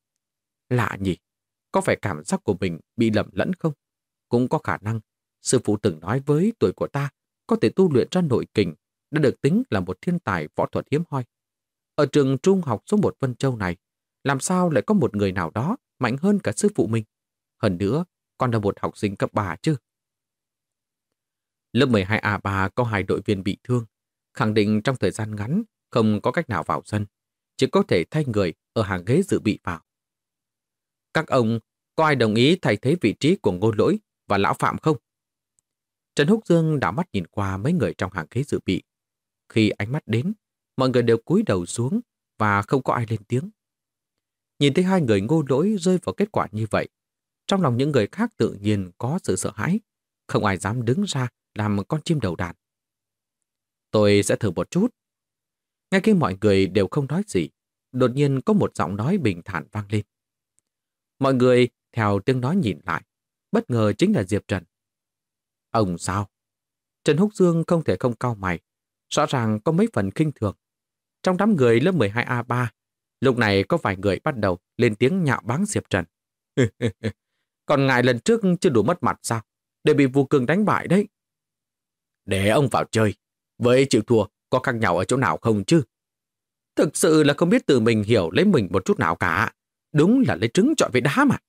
Lạ nhỉ, có phải cảm giác của mình bị lầm lẫn không? Cũng có khả năng, sư phụ từng nói với tuổi của ta có thể tu luyện ra nội kình, đã được tính là một thiên tài võ thuật hiếm hoi. Ở trường trung học số 1 Vân Châu này, làm sao lại có một người nào đó mạnh hơn cả sư phụ mình? Hơn nữa, còn là một học sinh cấp 3 chứ. Lớp 12A3 có 2 đội viên bị thương, khẳng định trong thời gian ngắn không có cách nào vào sân, chỉ có thể thay người ở hàng ghế dự bị vào. Các ông có ai đồng ý thay thế vị trí của Ngô Lỗi và Lão Phạm không? Trần Húc Dương đảo mắt nhìn qua mấy người trong hàng ghế dự bị. Khi ánh mắt đến, mọi người đều cúi đầu xuống và không có ai lên tiếng. Nhìn thấy hai người Ngô Lỗi rơi vào kết quả như vậy, trong lòng những người khác tự nhiên có sự sợ hãi, không ai dám đứng ra làm con chim đầu đàn. Tôi sẽ thử một chút. Ngay khi mọi người đều không nói gì, đột nhiên có một giọng nói bình thản vang lên. Mọi người theo tiếng nói nhìn lại, bất ngờ chính là Diệp Trần. Ông sao? Trần Húc Dương không thể không cau mày, rõ ràng có mấy phần khinh thường. Trong đám người lớp 12A3, lúc này có vài người bắt đầu lên tiếng nhạo báng Diệp Trần. Còn ngài lần trước chưa đủ mất mặt sao? Để bị Vu Cương đánh bại đấy. Để ông vào chơi. Với chịu thua có khác nhau ở chỗ nào không chứ? Thực sự là không biết tự mình hiểu lấy mình một chút nào cả. Đúng là lấy trứng trọi với đá mà.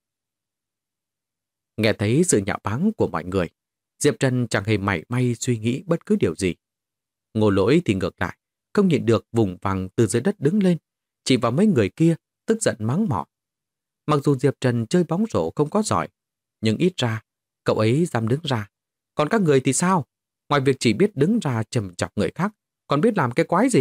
Nghe thấy sự nhạo báng của mọi người, Diệp Trần chẳng hề mảy may suy nghĩ bất cứ điều gì. Ngô Lỗi thì ngược lại, không nhịn được vùng vằng từ dưới đất đứng lên, chỉ vào mấy người kia, tức giận mắng mỏ. Mặc dù Diệp Trần chơi bóng rổ không có giỏi, nhưng ít ra, cậu ấy dám đứng ra. Còn các người thì sao? Ngoài việc chỉ biết đứng ra chầm chọc người khác, còn biết làm cái quái gì?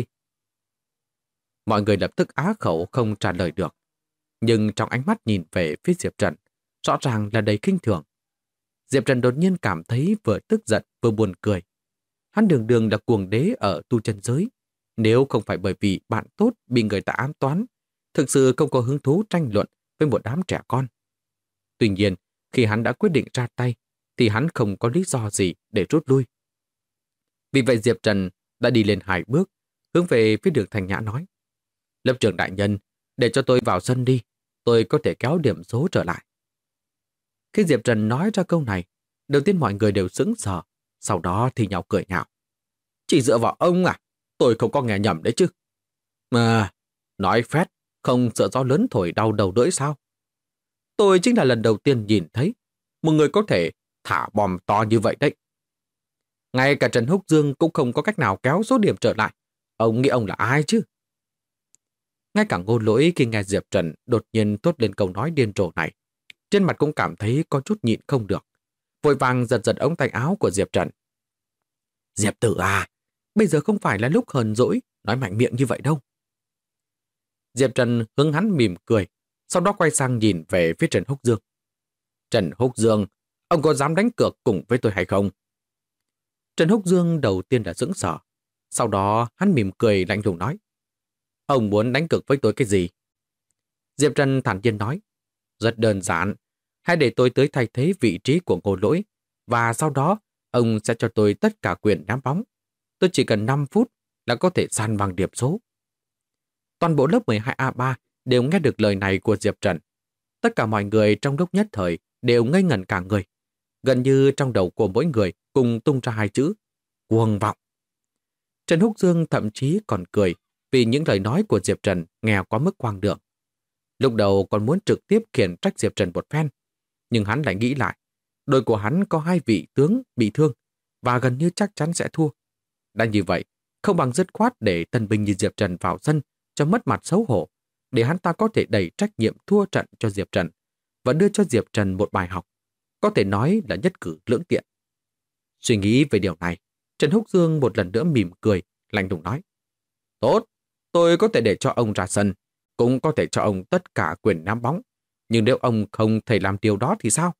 Mọi người lập tức á khẩu không trả lời được. Nhưng trong ánh mắt nhìn về phía Diệp Trần, rõ ràng là đầy khinh thường. Diệp Trần đột nhiên cảm thấy vừa tức giận vừa buồn cười. Hắn đường đường là cuồng đế ở tu chân giới. Nếu không phải bởi vì bạn tốt bị người ta ám toán, thực sự không có hứng thú tranh luận với một đám trẻ con. Tuy nhiên, khi hắn đã quyết định ra tay, thì hắn không có lý do gì để rút lui. Vì vậy Diệp Trần đã đi lên 2 bước, hướng về phía đường Thanh Nhã nói. Lớp trưởng đại nhân, để cho tôi vào sân đi, tôi có thể kéo điểm số trở lại. Khi Diệp Trần nói ra câu này, đầu tiên mọi người đều sững sờ, sau đó thì nhau cười nhạo. Chỉ dựa vào ông à? Tôi không có nghe nhầm đấy chứ. Mà, nói phét, không sợ gió lớn thổi đau đầu lưỡi sao? Tôi chính là lần đầu tiên nhìn thấy một người có thể thả bom to như vậy đấy. Ngay cả Trần Húc Dương cũng không có cách nào kéo số điểm trở lại. Ông nghĩ ông là ai chứ? Ngay cả Ngô Lỗi khi nghe Diệp Trần đột nhiên thốt lên câu nói điên rồ này, trên mặt cũng cảm thấy có chút nhịn không được. Vội vàng giật giật ống tay áo của Diệp Trần. Diệp tử à, bây giờ không phải là lúc hờn dỗi, nói mạnh miệng như vậy đâu. Diệp Trần hướng hắn mỉm cười, sau đó quay sang nhìn về phía Trần Húc Dương. Trần Húc Dương, ông có dám đánh cược cùng với tôi hay không? Trần Húc Dương đầu tiên là sững sờ, sau đó hắn mỉm cười lạnh lùng nói. Ông muốn đánh cược với tôi cái gì? Diệp Trần thản nhiên nói. Rất đơn giản, hãy để tôi tới thay thế vị trí của Ngô Lỗi, và sau đó ông sẽ cho tôi tất cả quyền ném bóng. Tôi chỉ cần 5 phút là có thể san bằng điểm số. Toàn bộ lớp 12A3 đều nghe được lời này của Diệp Trần. Tất cả mọi người trong lúc nhất thời đều ngây ngẩn cả người. Gần như trong đầu của mỗi người cùng tung ra 2 chữ: cuồng vọng. Trần Húc Dương thậm chí còn cười vì những lời nói của Diệp Trần nghe quá mức hoang đường. Lúc đầu còn muốn trực tiếp khiển trách Diệp Trần một phen, nhưng hắn lại nghĩ lại, đội của hắn có 2 vị tướng bị thương và gần như chắc chắn sẽ thua. Đã như vậy, không bằng dứt khoát để tân binh như Diệp Trần vào sân cho mất mặt xấu hổ, để hắn ta có thể đẩy trách nhiệm thua trận cho Diệp Trần và đưa cho Diệp Trần một bài học, có thể nói là nhất cử lưỡng tiện. Suy nghĩ về điều này, Trần Húc Dương một lần nữa mỉm cười, lạnh lùng nói. Tốt, tôi có thể để cho ông ra sân, cũng có thể cho ông tất cả quyền ném bóng, nhưng nếu ông không thể làm điều đó thì sao?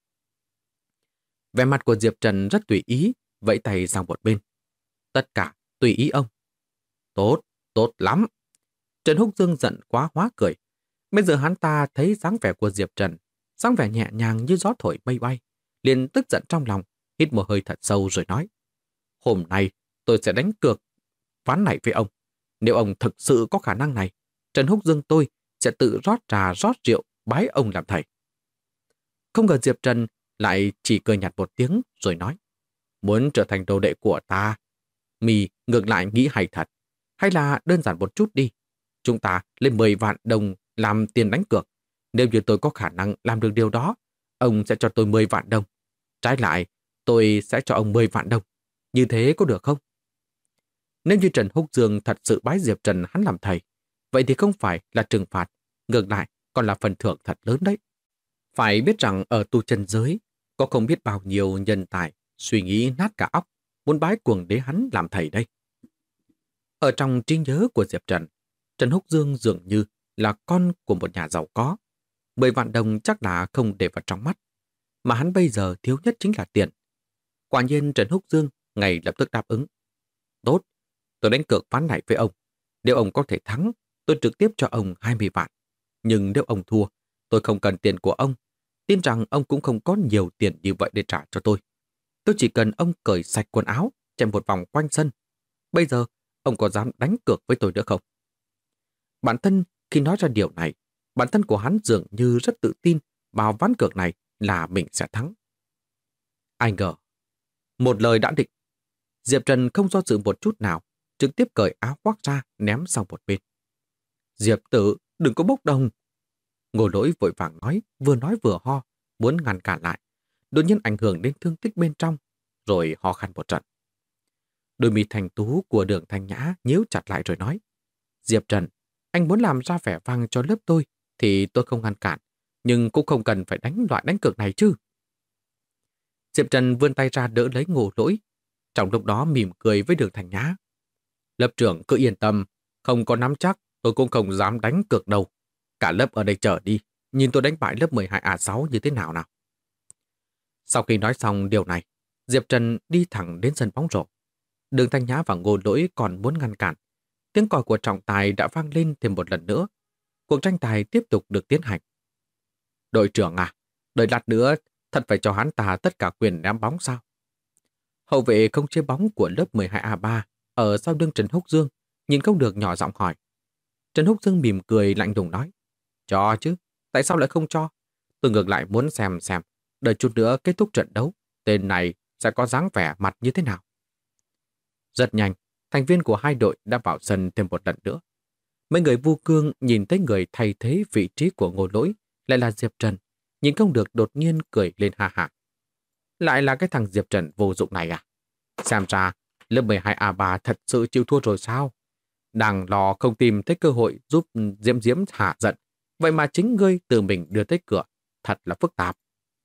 Vẻ mặt của Diệp Trần rất tùy ý, vẫy tay sang một bên. Tất cả tùy ý ông. Tốt, tốt lắm. Trần Húc Dương giận quá hóa cười. Bây giờ hắn ta thấy dáng vẻ của Diệp Trần, dáng vẻ nhẹ nhàng như gió thổi mây bay, liền tức giận trong lòng, hít một hơi thật sâu rồi nói. Hôm nay tôi sẽ đánh cược ván này với ông. Nếu ông thực sự có khả năng này, Trần Húc Dương tôi sẽ tự rót trà rót rượu bái ông làm thầy. Không ngờ Diệp Trần lại chỉ cười nhạt một tiếng rồi nói. Muốn trở thành đồ đệ của ta, mì ngược lại nghĩ hay thật. Hay là đơn giản một chút đi. Chúng ta lên 10 vạn đồng làm tiền đánh cược. Nếu như tôi có khả năng làm được điều đó, ông sẽ cho tôi 10 vạn đồng. Trái lại, tôi sẽ cho ông 10 vạn đồng. Như thế có được không? Nếu như Trần Húc Dương thật sự bái Diệp Trần hắn làm thầy, vậy thì không phải là trừng phạt, ngược lại còn là phần thưởng thật lớn đấy. Phải biết rằng ở tu chân giới, có không biết bao nhiêu nhân tài suy nghĩ nát cả óc, muốn bái cuồng đế hắn làm thầy đây. Ở trong trí nhớ của Diệp Trần, Trần Húc Dương dường như là con của một nhà giàu có. 10 vạn đồng chắc là không để vào trong mắt, mà hắn bây giờ thiếu nhất chính là tiền. Quả nhiên Trần Húc Dương ngay lập tức đáp ứng. Tốt, tôi đánh cược ván này với ông. Nếu ông có thể thắng, tôi trực tiếp cho ông 20 vạn. Nhưng nếu ông thua, tôi không cần tiền của ông. Tin rằng ông cũng không có nhiều tiền như vậy để trả cho tôi. Tôi chỉ cần ông cởi sạch quần áo, chạy một vòng quanh sân. Bây giờ, ông có dám đánh cược với tôi nữa không? Bản thân khi nói ra điều này, bản thân của hắn dường như rất tự tin vào ván cược này là mình sẽ thắng. Ai ngờ, một lời đã định. Diệp Trần không do dự một chút nào, trực tiếp cởi áo khoác ra ném sang một bên. Diệp Tử, đừng có bốc đồng. Ngô Lỗi vội vàng nói vừa ho, muốn ngăn cản lại. Đột nhiên ảnh hưởng đến thương tích bên trong, rồi ho khan một trận. Đôi mi thành tú của Đường Thanh Nhã nhíu chặt lại rồi nói: Diệp Trần, anh muốn làm ra vẻ vang cho lớp tôi thì tôi không ngăn cản, nhưng cũng không cần phải đánh loại đánh cược này chứ. Diệp Trần vươn tay ra đỡ lấy Ngô Lỗi, trong lúc đó mỉm cười với Đường Thanh Nhã. Lớp trưởng cứ yên tâm, không có nắm chắc tôi cũng không dám đánh cược đâu. Cả lớp ở đây chờ đi, nhìn tôi đánh bại lớp 12A6 như thế nào nào. Sau khi nói xong điều này, Diệp Trần đi thẳng đến sân bóng rổ. Đường Thanh Nhã và Ngô Lỗi còn muốn ngăn cản. Tiếng còi của trọng tài đã vang lên thêm một lần nữa. Cuộc tranh tài tiếp tục được tiến hành. Đội trưởng à, đợi lát nữa thật phải cho hắn ta tất cả quyền ném bóng sao? Hậu vệ không chế bóng của lớp 12A3 ở sau lưng Trần Húc Dương nhìn không được nhỏ giọng hỏi. Trần Húc Dương mỉm cười lạnh lùng nói: Cho chứ, tại sao lại không cho? Tôi ngược lại muốn xem, đợi chút nữa kết thúc trận đấu, tên này sẽ có dáng vẻ mặt như thế nào. Rất nhanh, thành viên của hai đội đã vào sân thêm một lần nữa. Mấy người vu cương nhìn thấy người thay thế vị trí của Ngô Lỗi lại là Diệp Trần, nhìn không được đột nhiên cười lên ha hả. Lại là cái thằng Diệp Trần vô dụng này à? Xem ra lớp 12A3 thật sự chịu thua rồi sao? Đang lo không tìm thấy cơ hội giúp Diễm Diễm hạ giận, vậy mà chính ngươi từ mình đưa tới cửa, thật là phức tạp.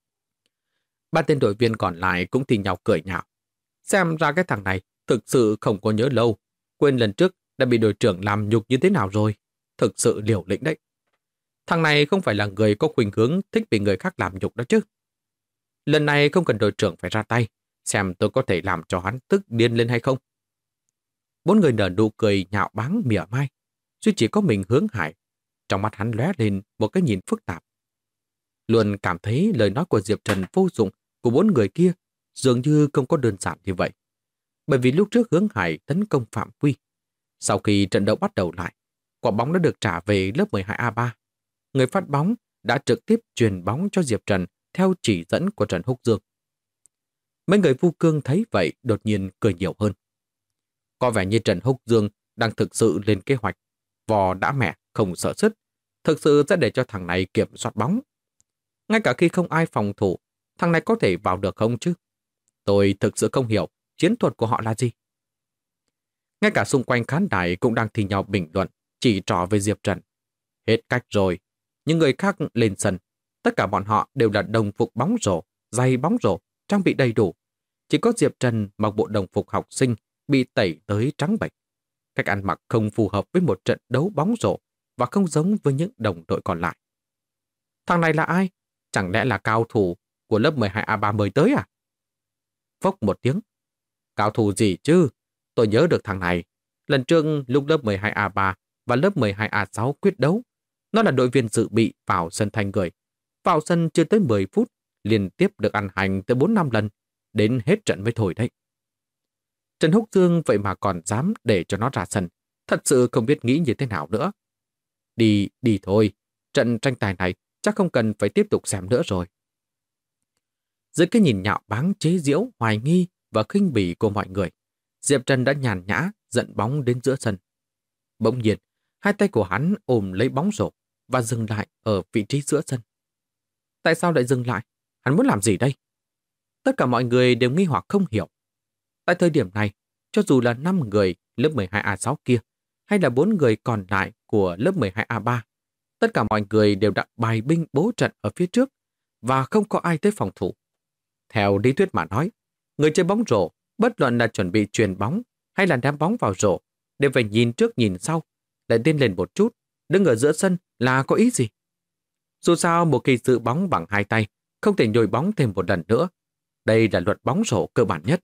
Ba tên đội viên còn lại cũng thì nhau cười nhạo. Xem ra cái thằng này thực sự không có nhớ lâu, quên lần trước đã bị đội trưởng làm nhục như thế nào rồi. Thực sự liều lĩnh đấy. Thằng này không phải là người có khuynh hướng thích bị người khác làm nhục đó chứ. Lần này không cần đội trưởng phải ra tay, xem tôi có thể làm cho hắn tức điên lên hay không. Bốn người nở nụ cười nhạo báng mỉa mai, duy chỉ có mình Hướng Hải. Trong mắt hắn lóe lên một cái nhìn phức tạp. Luôn cảm thấy lời nói của Diệp Trần vô dụng của bốn người kia dường như không có đơn giản như vậy. Bởi vì lúc trước Hướng Hải tấn công phạm quy. Sau khi trận đấu bắt đầu lại, quả bóng đã được trả về lớp 12A3. Người phát bóng đã trực tiếp truyền bóng cho Diệp Trần theo chỉ dẫn của Trần Húc Dương. Mấy người vu cương thấy vậy đột nhiên cười nhiều hơn. Có vẻ như Trần Húc Dương đang thực sự lên kế hoạch, vò đã mẹ không sợ sứt, thực sự sẽ để cho thằng này kiểm soát bóng. Ngay cả khi không ai phòng thủ, thằng này có thể vào được không chứ? Tôi thực sự không hiểu chiến thuật của họ là gì. Ngay cả xung quanh khán đài cũng đang thi nhau bình luận, chỉ trỏ về Diệp Trần. Hết cách rồi. Những người khác lên sân, tất cả bọn họ đều là đồng phục bóng rổ, giày bóng rổ, trang bị đầy đủ. Chỉ có Diệp Trần mặc bộ đồng phục học sinh bị tẩy tới trắng bệch. Cách ăn mặc không phù hợp với một trận đấu bóng rổ và không giống với những đồng đội còn lại. Thằng này là ai? Chẳng lẽ là cao thủ của lớp 12A3 mới tới à? Phốc một tiếng. Cao thủ gì chứ? Tôi nhớ được thằng này. Lần trước lúc lớp 12A3 và lớp 12A6 quyết đấu, nó là đội viên dự bị vào sân thanh người. Vào sân chưa tới 10 phút, liên tiếp được ăn hành tới 4-5 lần, đến hết trận mới thôi đấy. Trần Húc Dương vậy mà còn dám để cho nó ra sân, thật sự không biết nghĩ như thế nào nữa. Đi thôi, trận tranh tài này chắc không cần phải tiếp tục xem nữa rồi. Dưới cái nhìn nhạo báng chế giễu, hoài nghi và khinh bỉ của mọi người, Diệp Trần đã nhàn nhã dẫn bóng đến giữa sân. Bỗng nhiên, hai tay của hắn ôm lấy bóng rổ và dừng lại ở vị trí giữa sân. Tại sao lại dừng lại? Hắn muốn làm gì đây? Tất cả mọi người đều nghi hoặc không hiểu. Tại thời điểm này, cho dù là 5 người lớp 12A6 kia hay là 4 người còn lại của lớp 12A3, tất cả mọi người đều đã bài binh bố trận ở phía trước và không có ai tới phòng thủ. Theo lý thuyết mà nói, người chơi bóng rổ, bất luận là chuẩn bị chuyền bóng hay là ném bóng vào rổ, đều phải nhìn trước nhìn sau, lại tiến lên một chút, đứng ở giữa sân là có ý gì? Dù sao một khi giữ bóng bằng hai tay, không thể nhồi bóng thêm một lần nữa. Đây là luật bóng rổ cơ bản nhất.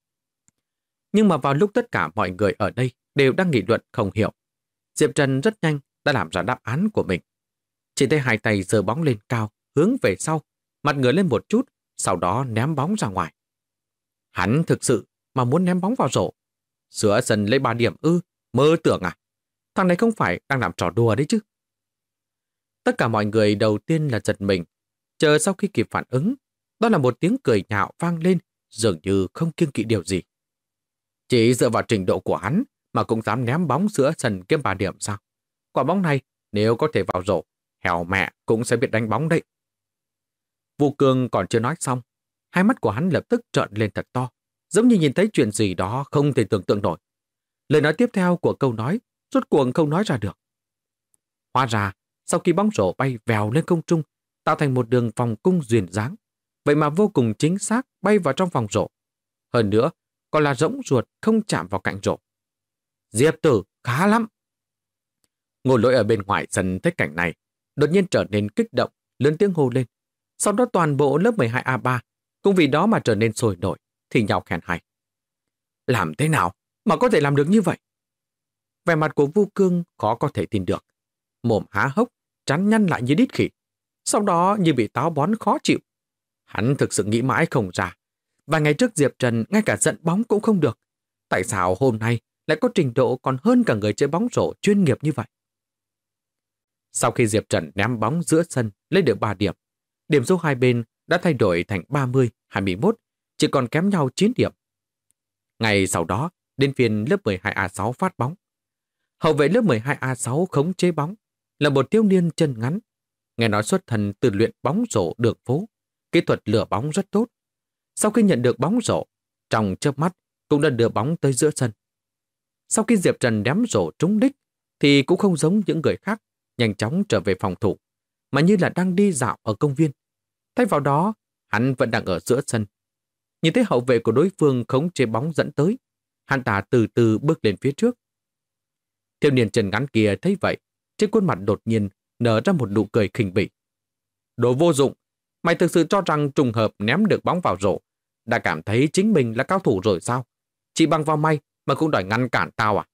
Nhưng mà vào lúc tất cả mọi người ở đây đều đang nghị luận không hiểu, Diệp Trần rất nhanh đã làm ra đáp án của mình. Chỉ thấy hai tay giơ bóng lên cao, hướng về sau, mặt ngửa lên một chút, sau đó ném bóng ra ngoài. Hắn thực sự mà muốn ném bóng vào rổ. Giữa sân lấy 3 điểm ư, mơ tưởng à? Thằng này không phải đang làm trò đùa đấy chứ. Tất cả mọi người đầu tiên là giật mình, chờ sau khi kịp phản ứng, đó là một tiếng cười nhạo vang lên, dường như không kiêng kỵ điều gì. Chỉ dựa vào trình độ của hắn mà cũng dám ném bóng giữa sân kiếm 3 điểm sao? Quả bóng này nếu có thể vào rổ, hèo mẹ cũng sẽ biết đánh bóng đấy. Vu Cương còn chưa nói xong, hai mắt của hắn lập tức trợn lên thật to, giống như nhìn thấy chuyện gì đó không thể tưởng tượng nổi. Lời nói tiếp theo của câu nói rốt cuộc không nói ra được. Hóa ra, sau khi bóng rổ bay vèo lên không trung, tạo thành một đường vòng cung duyên dáng, vậy mà vô cùng chính xác bay vào trong vòng rổ. Hơn nữa, còn là rỗng ruột không chạm vào cạnh rổ. Diệp Tử, khá lắm. Ngô Lỗi ở bên ngoài sân thấy cảnh này, đột nhiên trở nên kích động, lớn tiếng hô lên. Sau đó toàn bộ lớp 12A3 cũng vì đó mà trở nên sôi nổi, thì nhau khen hay. Làm thế nào mà có thể làm được như vậy? Vẻ mặt của Vu Cương khó có thể tin được. Mồm há hốc, trán nhăn lại như đít khỉ. Sau đó như bị táo bón khó chịu. Hắn thực sự nghĩ mãi không ra. Và ngày trước Diệp Trần ngay cả giận bóng cũng không được. Tại sao hôm nay lại có trình độ còn hơn cả người chơi bóng rổ chuyên nghiệp như vậy? Sau khi Diệp Trần ném bóng giữa sân lấy được 3 điểm, điểm số hai bên đã thay đổi thành 30-21, chỉ còn kém nhau 9 điểm. Ngày sau đó, đến phiên lớp 12A6 phát bóng. Hậu vệ lớp 12A6 khống chế bóng, là một thiếu niên chân ngắn. Nghe nói xuất thân từ luyện bóng rổ đường phố, kỹ thuật lừa bóng rất tốt. Sau khi nhận được bóng rổ, trong chớp mắt cũng đã đưa bóng tới giữa sân. Sau khi Diệp Trần ném rổ trúng đích, thì cũng không giống những người khác nhanh chóng trở về phòng thủ, mà như là đang đi dạo ở công viên. Thay vào đó, hắn vẫn đang ở giữa sân. Nhìn thấy hậu vệ của đối phương khống chế bóng dẫn tới, hắn ta từ từ bước lên phía trước. Thiếu niên chân ngắn kia thấy vậy, trên khuôn mặt đột nhiên nở ra một nụ cười khinh bỉ. Đồ vô dụng, mày thực sự cho rằng trùng hợp ném được bóng vào rổ, đã cảm thấy chính mình là cao thủ rồi sao? Chỉ bằng vào may mà cũng đòi ngăn cản tao à?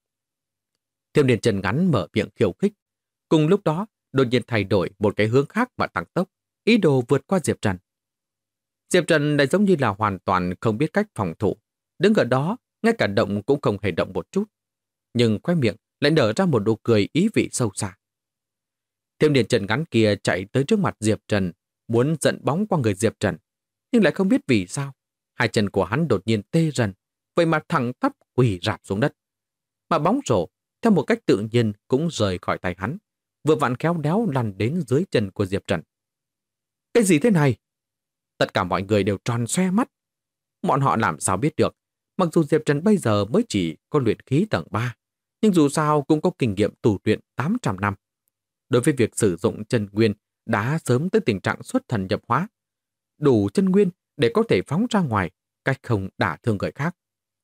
Thiếu niên chân ngắn mở miệng khiêu khích. Cùng lúc đó, đột nhiên thay đổi một cái hướng khác và tăng tốc, ý đồ vượt qua Diệp Trần. Diệp Trần lại giống như là hoàn toàn không biết cách phòng thủ, đứng ở đó, ngay cả động cũng không hề động một chút. Nhưng khóe miệng lại nở ra một nụ cười ý vị sâu xa. Thiếu niên chân ngắn kia chạy tới trước mặt Diệp Trần, muốn dẫn bóng qua người Diệp Trần, nhưng lại không biết vì sao. Hai chân của hắn đột nhiên tê dần, vậy mà thẳng tắp quỳ rạp xuống đất. Mà bóng rổ, theo một cách tự nhiên cũng rời khỏi tay hắn, vừa vặn khéo léo lăn đến dưới chân của Diệp Trần. Cái gì thế này? Tất cả mọi người đều tròn xoe mắt. Bọn họ làm sao biết được, mặc dù Diệp Trần bây giờ mới chỉ có luyện khí tầng 3, nhưng dù sao cũng có kinh nghiệm tu luyện 800 năm. Đối với việc sử dụng chân nguyên đã sớm tới tình trạng xuất thần nhập hóa, đủ chân nguyên để có thể phóng ra ngoài, cách không đả thương người khác.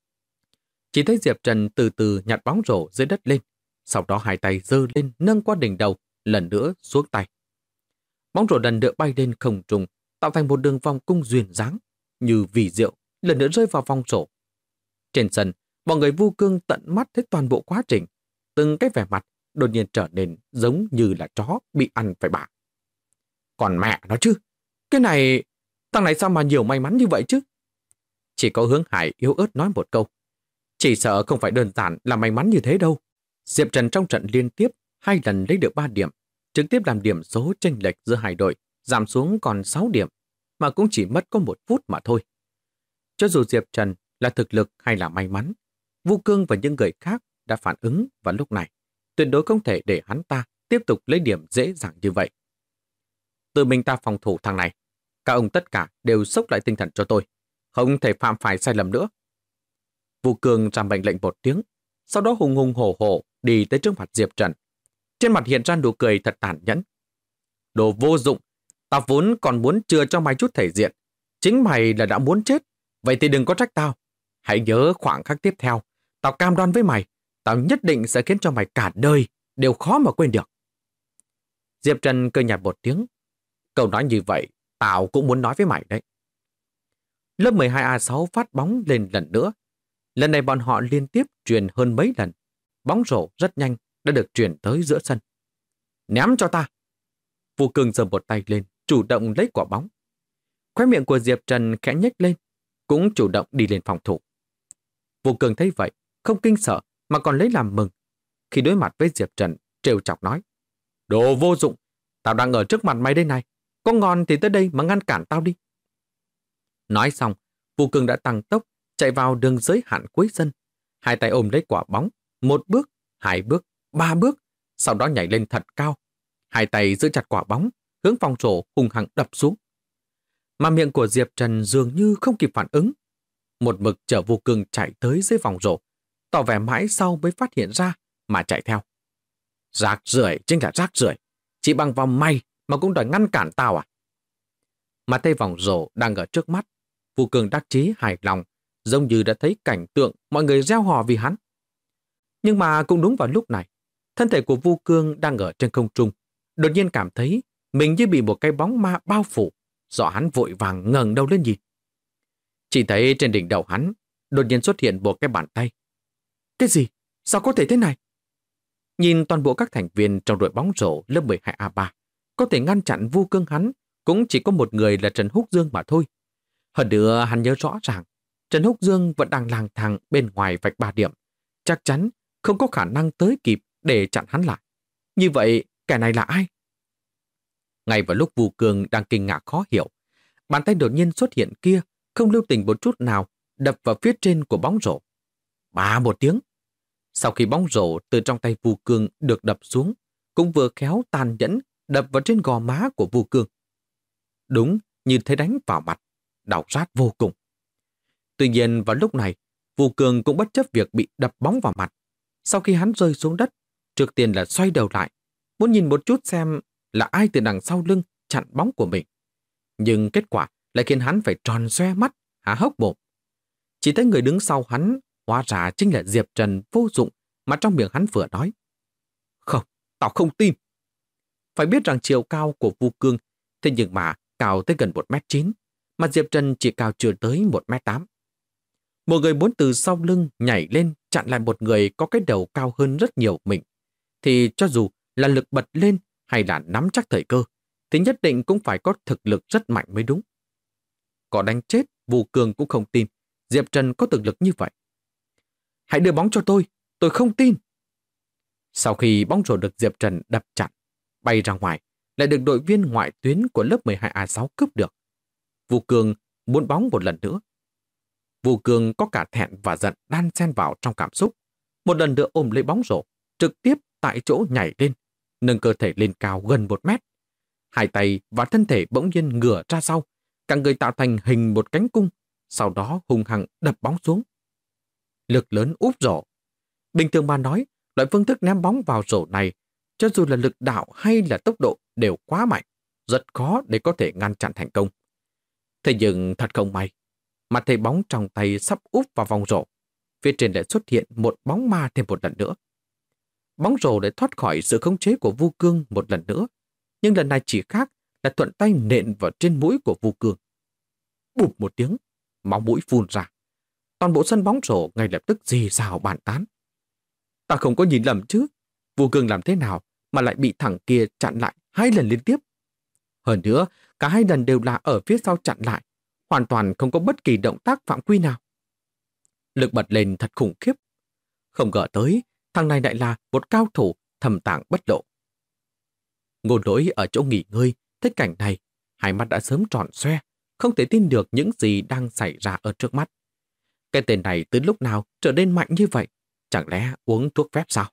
Chỉ thấy Diệp Trần từ từ nhặt bóng rổ dưới đất lên, sau đó hai tay giơ lên nâng qua đỉnh đầu, lần nữa xuống tay. Bóng rổ lần nữa bay lên không trung, tạo thành một đường vòng cung duyên dáng, như vì diệu, lần nữa rơi vào vòng rổ. Trên sân, mọi người Vu Cương tận mắt thấy toàn bộ quá trình, từng cái vẻ mặt đột nhiên trở nên giống như là chó bị ăn phải bả. Còn mẹ nó chứ, cái này, thằng này sao mà nhiều may mắn như vậy chứ? Chỉ có Hướng Hải yếu ớt nói một câu. Chỉ sợ không phải đơn giản là may mắn như thế đâu. Diệp Trần trong trận liên tiếp 2 lần lấy được 3 điểm, trực tiếp làm điểm số chênh lệch giữa hai đội giảm xuống còn 6 điểm, mà cũng chỉ mất có 1 phút mà thôi. Cho dù Diệp Trần là thực lực hay là may mắn, Vu Cương và những người khác đã phản ứng vào lúc này. Tuyệt đối không thể để hắn ta tiếp tục lấy điểm dễ dàng như vậy. Tự mình ta phòng thủ thằng này. Các ông tất cả đều xốc lại tinh thần cho tôi. Không thể phạm phải sai lầm nữa. Vu Cương ra mệnh lệnh một tiếng, sau đó hùng hùng hổ hổ đi tới trước mặt Diệp Trần. Trên mặt hiện ra nụ cười thật tàn nhẫn. Đồ vô dụng, tao vốn còn muốn chừa cho mày chút thể diện. Chính mày là đã muốn chết, vậy thì đừng có trách tao. Hãy nhớ khoảng khắc tiếp theo, tao cam đoan với mày, tao nhất định sẽ khiến cho mày cả đời đều khó mà quên được. Diệp Trần cười nhạt một tiếng. Câu nói như vậy, tao cũng muốn nói với mày đấy. Lớp 12A6 phát bóng lên lần nữa. Lần này bọn họ liên tiếp truyền hơn mấy lần. Bóng rổ rất nhanh đã được truyền tới giữa sân. Ném cho ta! Vu Cương giơ một tay lên, chủ động lấy quả bóng. Khóe miệng của Diệp Trần khẽ nhếch lên, cũng chủ động đi lên phòng thủ. Vu Cương thấy vậy, không kinh sợ mà còn lấy làm mừng. Khi đối mặt với Diệp Trần, trêu chọc nói. Đồ vô dụng, tao đang ở trước mặt mày đây này. Có ngon thì tới đây mà ngăn cản tao đi. Nói xong, Vu Cương đã tăng tốc, chạy vào đường giới hạn cuối sân. Hai tay ôm lấy quả bóng, 1 bước, 2 bước, 3 bước, sau đó nhảy lên thật cao. Hai tay giữ chặt quả bóng, hướng vòng rổ hung hăng đập xuống. Mà miệng của Diệp Trần dường như không kịp phản ứng. Một mực chở Vô Cương chạy tới dưới vòng rổ, tỏ vẻ mãi sau mới phát hiện ra mà chạy theo. Rác rưởi chính là rác rưởi, chỉ bằng vòng may mà cũng đòi ngăn cản tao à? Mà tay vòng rổ đang ở trước mắt, Vô Cương đắc chí hài lòng, giống như đã thấy cảnh tượng mọi người reo hò vì hắn. Nhưng mà cũng đúng vào lúc này, thân thể của Vô Cương đang ở trên không trung, đột nhiên cảm thấy mình như bị một cái bóng ma bao phủ, do hắn vội vàng ngẩng đầu lên nhìn. Chỉ thấy trên đỉnh đầu hắn đột nhiên xuất hiện một cái bàn tay. Cái gì? Sao có thể thế này? Nhìn toàn bộ các thành viên trong đội bóng rổ lớp 12A3, có thể ngăn chặn Vu Cương hắn cũng chỉ có một người là Trần Húc Dương mà thôi. Hơn nữa hắn nhớ rõ ràng Trần Húc Dương vẫn đang lang thang bên ngoài vạch 3 điểm, chắc chắn không có khả năng tới kịp để chặn hắn lại. Như vậy kẻ này là ai? Ngay vào lúc Vu Cương đang kinh ngạc khó hiểu, bàn tay đột nhiên xuất hiện kia không lưu tình một chút nào đập vào phía trên của bóng rổ. Bá một tiếng. Sau khi bóng rổ từ trong tay Vu Cương được đập xuống, cũng vừa khéo tàn nhẫn đập vào trên gò má của Vu Cương. Đúng như thế đánh vào mặt, đau rát vô cùng. Tuy nhiên vào lúc này, Vu Cương cũng bất chấp việc bị đập bóng vào mặt. Sau khi hắn rơi xuống đất, trước tiên là xoay đầu lại, muốn nhìn một chút xem là ai từ đằng sau lưng chặn bóng của mình. Nhưng kết quả lại khiến hắn phải tròn xoe mắt, há hốc mồm. Chỉ thấy người đứng sau hắn hóa ra chính là Diệp Trần vô dụng mà trong miệng hắn vừa nói. Không, tao không tin. Phải biết rằng chiều cao của Vu Cương thế nhưng mà cao tới gần 1m9, mà Diệp Trần chỉ cao chưa tới 1m8. Một người muốn từ sau lưng nhảy lên chặn lại một người có cái đầu cao hơn rất nhiều mình, thì cho dù là lực bật lên hay là nắm chắc thời cơ, thì nhất định cũng phải có thực lực rất mạnh mới đúng. Có đánh chết, Vu Cương cũng không tin Diệp Trần có thực lực như vậy. Hãy đưa bóng cho tôi không tin. Sau khi bóng rổ được Diệp Trần đập chặn, bay ra ngoài, lại được đội viên ngoại tuyến của lớp 12A6 cướp được. Vu Cương muốn bóng một lần nữa. Vu Cương có cả thẹn và giận đan xen vào trong cảm xúc. Một lần nữa ôm lấy bóng rổ, trực tiếp tại chỗ nhảy lên, nâng cơ thể lên cao gần 1 mét. Hai tay và thân thể bỗng nhiên ngửa ra sau, cả người tạo thành hình một cánh cung, sau đó hung hăng đập bóng xuống. Lực lớn úp rổ. Bình thường mà nói, loại phương thức ném bóng vào rổ này, cho dù là lực đạo hay là tốc độ đều quá mạnh, rất khó để có thể ngăn chặn thành công. Thế nhưng thật không may, mà thấy bóng trong tay sắp úp vào vòng rổ, phía trên lại xuất hiện một bóng ma thêm một lần nữa. Bóng rổ để thoát khỏi sự khống chế của Vu Cương một lần nữa, nhưng lần này chỉ khác là thuận tay nện vào trên mũi của Vu Cương. Bụp một tiếng, máu mũi phun ra. Toàn bộ sân bóng rổ ngay lập tức rì rào bàn tán. Ta không có nhìn lầm chứ, Vu Cương làm thế nào mà lại bị thằng kia chặn lại 2 lần liên tiếp. Hơn nữa, cả 2 lần đều là ở phía sau chặn lại, hoàn toàn không có bất kỳ động tác phạm quy nào. Lực bật lên thật khủng khiếp. Không ngờ tới, thằng này lại là một cao thủ thầm tàng bất lộ. Ngô Lỗi ở chỗ nghỉ ngơi, thấy cảnh này, hai mắt đã sớm tròn xoe, không thể tin được những gì đang xảy ra ở trước mắt. Cái tên này từ lúc nào trở nên mạnh như vậy? Chẳng lẽ uống thuốc phép sao?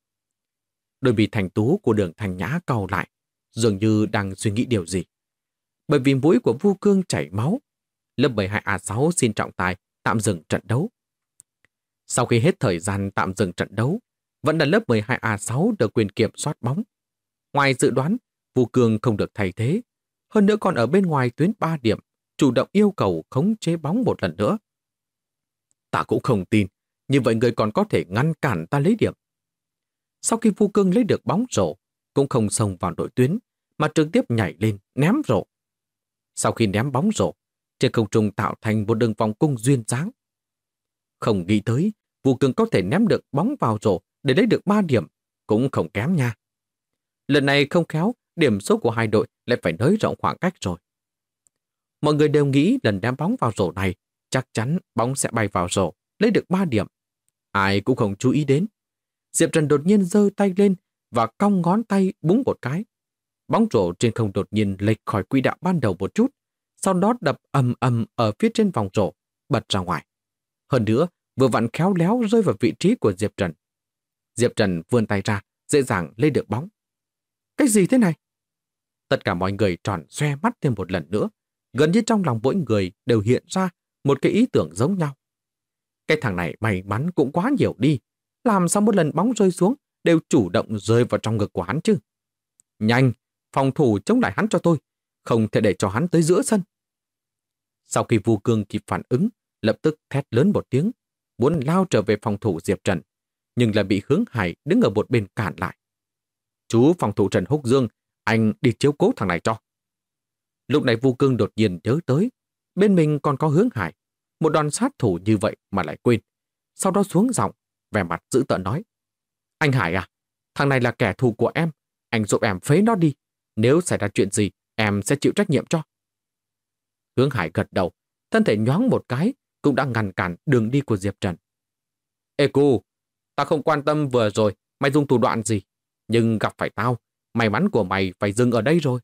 Đôi mi thành tú của Đường Thành Nhã cau lại, dường như đang suy nghĩ điều gì. Bởi vì mũi của Vu Cương chảy máu, lớp 12A6 xin trọng tài tạm dừng trận đấu. Sau khi hết thời gian tạm dừng trận đấu, vẫn là lớp 12A6 được quyền kiểm soát bóng. Ngoài dự đoán, Vu Cương không được thay thế, hơn nữa còn ở bên ngoài tuyến 3 điểm, chủ động yêu cầu khống chế bóng một lần nữa. Ta cũng không tin, như vậy người còn có thể ngăn cản ta lấy điểm. Sau khi Vu Cương lấy được bóng rổ, cũng không xông vào đội tuyến, mà trực tiếp nhảy lên, ném rổ. Sau khi ném bóng rổ, trên không trung tạo thành một đường vòng cung duyên dáng. Không nghĩ tới, Vu Cương có thể ném được bóng vào rổ để lấy được 3 điểm, cũng không kém nha. Lần này không khéo, điểm số của hai đội lại phải nới rộng khoảng cách rồi. Mọi người đều nghĩ lần ném bóng vào rổ này, chắc chắn bóng sẽ bay vào rổ, lấy được 3 điểm. Ai cũng không chú ý đến. Diệp Trần đột nhiên giơ tay lên và cong ngón tay búng một cái. Bóng rổ trên không đột nhiên lệch khỏi quỹ đạo ban đầu một chút, sau đó đập ầm ầm ở phía trên vòng rổ, bật ra ngoài. Hơn nữa, vừa vặn khéo léo rơi vào vị trí của Diệp Trần. Diệp Trần vươn tay ra, dễ dàng lấy được bóng. Cái gì thế này? Tất cả mọi người tròn xoe mắt thêm một lần nữa. Gần như trong lòng mỗi người đều hiện ra một cái ý tưởng giống nhau. Cái thằng này may mắn cũng quá nhiều đi. Làm sao một lần bóng rơi xuống đều chủ động rơi vào trong ngực của hắn chứ? Nhanh, phòng thủ chống lại hắn cho tôi. Không thể để cho hắn tới giữa sân. Sau khi Vu Cương kịp phản ứng, lập tức thét lớn một tiếng, muốn lao trở về phòng thủ Diệp Trần, nhưng lại bị Hướng Hải đứng ở một bên cản lại. Chú phòng thủ Trần Húc Dương, anh đi chiếu cố thằng này cho. Lúc này Vu Cương đột nhiên nhớ tới, bên mình còn có Hướng Hải, một đòn sát thủ như vậy mà lại quên. Sau đó xuống giọng, vẻ mặt dữ tợn nói. Anh Hải à, thằng này là kẻ thù của em, anh giúp em phế nó đi. Nếu xảy ra chuyện gì, em sẽ chịu trách nhiệm cho. Hướng Hải gật đầu, thân thể nhoáng một cái, cũng đã ngăn cản đường đi của Diệp Trần. Ê cô, ta không quan tâm vừa rồi mày dùng thủ đoạn gì, nhưng gặp phải tao, may mắn của mày phải dừng ở đây rồi.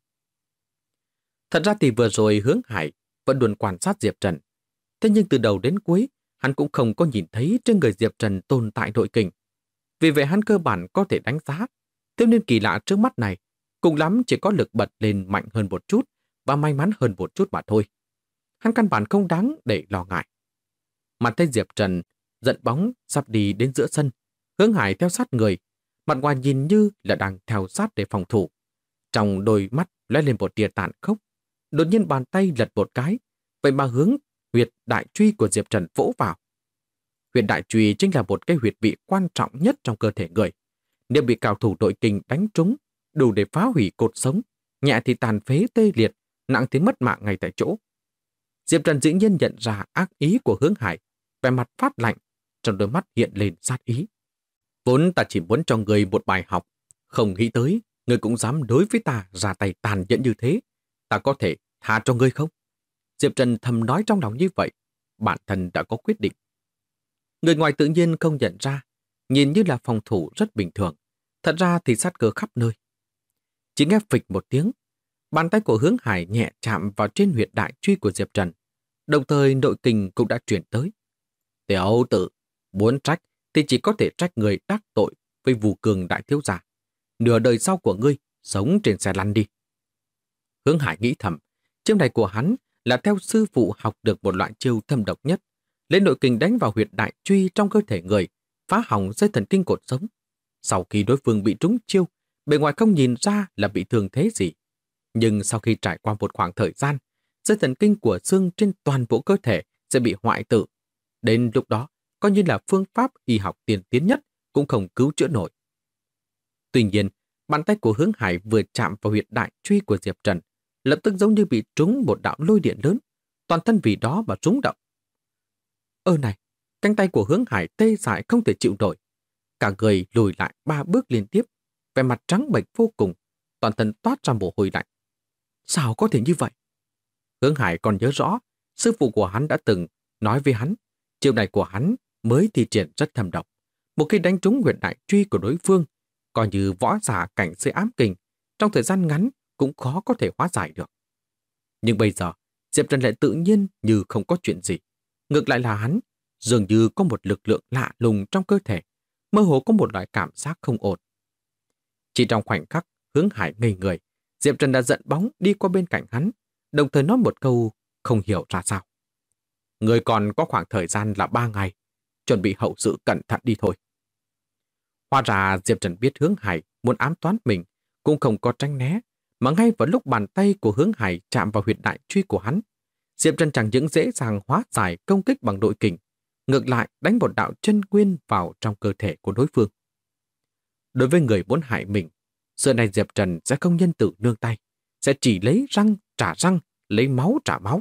Thật ra thì vừa rồi Hướng Hải vẫn luôn quan sát Diệp Trần. Thế nhưng từ đầu đến cuối, hắn cũng không có nhìn thấy trên người Diệp Trần tồn tại nội kình. Vì vậy hắn cơ bản có thể đánh giá, thiếu niên kỳ lạ trước mắt này, cùng lắm chỉ có lực bật lên mạnh hơn một chút và may mắn hơn một chút mà thôi. Hắn căn bản không đáng để lo ngại. Mặt thấy Diệp Trần giận bóng sắp đi đến giữa sân, Hướng Hải theo sát người, mặt ngoài nhìn như là đang theo sát để phòng thủ. Trong đôi mắt lóe lên một tia tàn khốc, đột nhiên bàn tay lật một cái, vậy mà hướng huyệt đại truy của Diệp Trần vỗ vào. Huyệt đại truy chính là một cái huyệt vị quan trọng nhất trong cơ thể người. Nếu bị cao thủ nội kình đánh trúng, đủ để phá hủy cột sống, nhẹ thì tàn phế tê liệt, nặng thì mất mạng ngay tại chỗ. Diệp Trần dĩ nhiên nhận ra ác ý của Hướng Hải, vẻ mặt phát lạnh, trong đôi mắt hiện lên sát ý. Vốn ta chỉ muốn cho người một bài học, không nghĩ tới, người cũng dám đối với ta ra tay tàn nhẫn như thế. Ta có thể tha cho ngươi không? Diệp Trần thầm nói trong lòng như vậy, bản thân đã có quyết định. Người ngoài tự nhiên không nhận ra, nhìn như là phòng thủ rất bình thường, thật ra thì sát cơ khắp nơi. Chỉ nghe phịch một tiếng, bàn tay của Hướng Hải nhẹ chạm vào trên huyệt đại truy của Diệp Trần, đồng thời nội kình cũng đã chuyển tới. Tiểu tử, muốn trách thì chỉ có thể trách người đắc tội với Vu Cương đại thiếu gia. Nửa đời sau của ngươi, sống trên xe lăn đi. Hướng Hải nghĩ thầm, chiêu này của hắn là theo sư phụ học được một loại chiêu thâm độc nhất, lấy nội kình đánh vào huyệt đại truy trong cơ thể người, phá hỏng dây thần kinh cột sống. Sau khi đối phương bị trúng chiêu, bề ngoài không nhìn ra là bị thương thế gì. Nhưng sau khi trải qua một khoảng thời gian, dây thần kinh của xương trên toàn bộ cơ thể sẽ bị hoại tử. Đến lúc đó, coi như là phương pháp y học tiên tiến nhất cũng không cứu chữa nổi. Tuy nhiên, bàn tay của Hướng Hải vừa chạm vào huyệt đại truy của Diệp Trần, lập tức giống như bị trúng một đạo lôi điện lớn, toàn thân vì đó mà rung động. Này, cánh tay của Hướng Hải tê dại không thể chịu nổi. Cả người lùi lại 3 bước liên tiếp, vẻ mặt trắng bệch vô cùng, toàn thân toát ra mồ hôi lạnh. Sao có thể như vậy? Hướng Hải còn nhớ rõ, sư phụ của hắn đã từng nói với hắn, chiêu này của hắn mới thi triển rất thâm độc. Một khi đánh trúng huyệt đại truy của đối phương, coi như võ giả cảnh giới ám kình, trong thời gian ngắn cũng khó có thể hóa giải được. Nhưng bây giờ, Diệp Trần lại tự nhiên như không có chuyện gì. Ngược lại là hắn, dường như có một lực lượng lạ lùng trong cơ thể, mơ hồ có một loại cảm giác không ổn. Chỉ trong khoảnh khắc, Hướng Hải ngây người, Diệp Trần đã giận bóng đi qua bên cạnh hắn, đồng thời nói một câu không hiểu ra sao. Người còn có khoảng thời gian là 3 ngày, chuẩn bị hậu sự cẩn thận đi thôi. Hóa ra Diệp Trần biết Hướng Hải muốn ám toán mình, cũng không có tránh né, mà ngay vào lúc bàn tay của Hướng Hải chạm vào huyệt đại truy của hắn, Diệp Trần chẳng những dễ dàng hóa giải công kích bằng nội kình, ngược lại đánh một đạo chân nguyên vào trong cơ thể của đối phương. Đối với người muốn hại mình, xưa này Diệp Trần sẽ không nhân từ nương tay, sẽ chỉ lấy răng trả răng, lấy máu trả máu.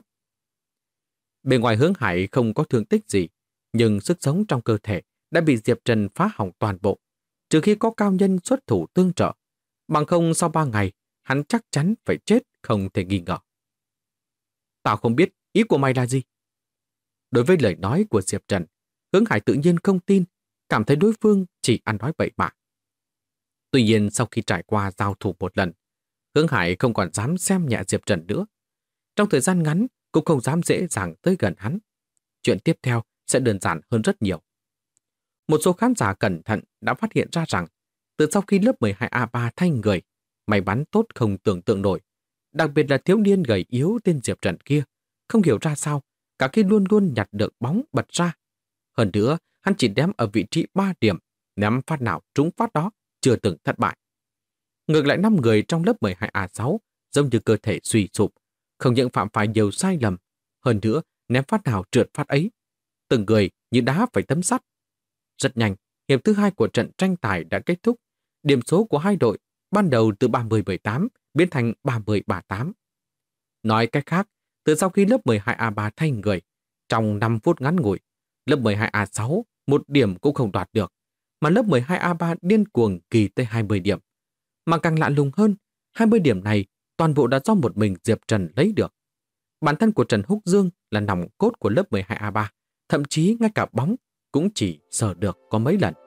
Bề ngoài Hướng Hải không có thương tích gì, nhưng sức sống trong cơ thể đã bị Diệp Trần phá hỏng toàn bộ, trừ khi có cao nhân xuất thủ tương trợ. Bằng không sau 3 ngày, hắn chắc chắn phải chết không thể nghi ngờ. Tao không biết ý của mày là gì. Đối với lời nói của Diệp Trần, Hướng Hải tự nhiên không tin, cảm thấy đối phương chỉ ăn nói bậy bạ. Tuy nhiên sau khi trải qua giao thủ một lần, Hướng Hải không còn dám xem nhẹ Diệp Trần nữa. Trong thời gian ngắn cũng không dám dễ dàng tới gần hắn. Chuyện tiếp theo sẽ đơn giản hơn rất nhiều. Một số khán giả cẩn thận đã phát hiện ra rằng từ sau khi lớp 12A3 thay người, may bắn tốt không tưởng tượng nổi. Đặc biệt là thiếu niên gầy yếu tên Diệp Trần kia, không hiểu ra sao, cả khi luôn luôn nhặt được bóng bật ra. Hơn nữa, hắn chỉ ném ở vị trí 3 điểm, ném phát nào trúng phát đó, chưa từng thất bại. Ngược lại 5 người trong lớp 12A6 giống như cơ thể suy sụp, không những phạm phải nhiều sai lầm, hơn nữa ném phát nào trượt phát ấy. Từng người như đá phải tấm sắt. Rất nhanh, hiệp thứ 2 của trận tranh tài đã kết thúc. Điểm số của hai đội ban đầu từ 30-18 biến thành 30-38. Nói cách khác, từ sau khi lớp 12A3 thay người, trong 5 phút ngắn ngủi, lớp 12A6 một điểm cũng không đoạt được, mà lớp 12A3 điên cuồng kỳ tới 20 điểm. Mà càng lạ lùng hơn, 20 điểm này toàn bộ đã do một mình Diệp Trần lấy được. Bản thân của Trần Húc Dương là nòng cốt của lớp 12A3, thậm chí ngay cả bóng cũng chỉ sờ được có mấy lần.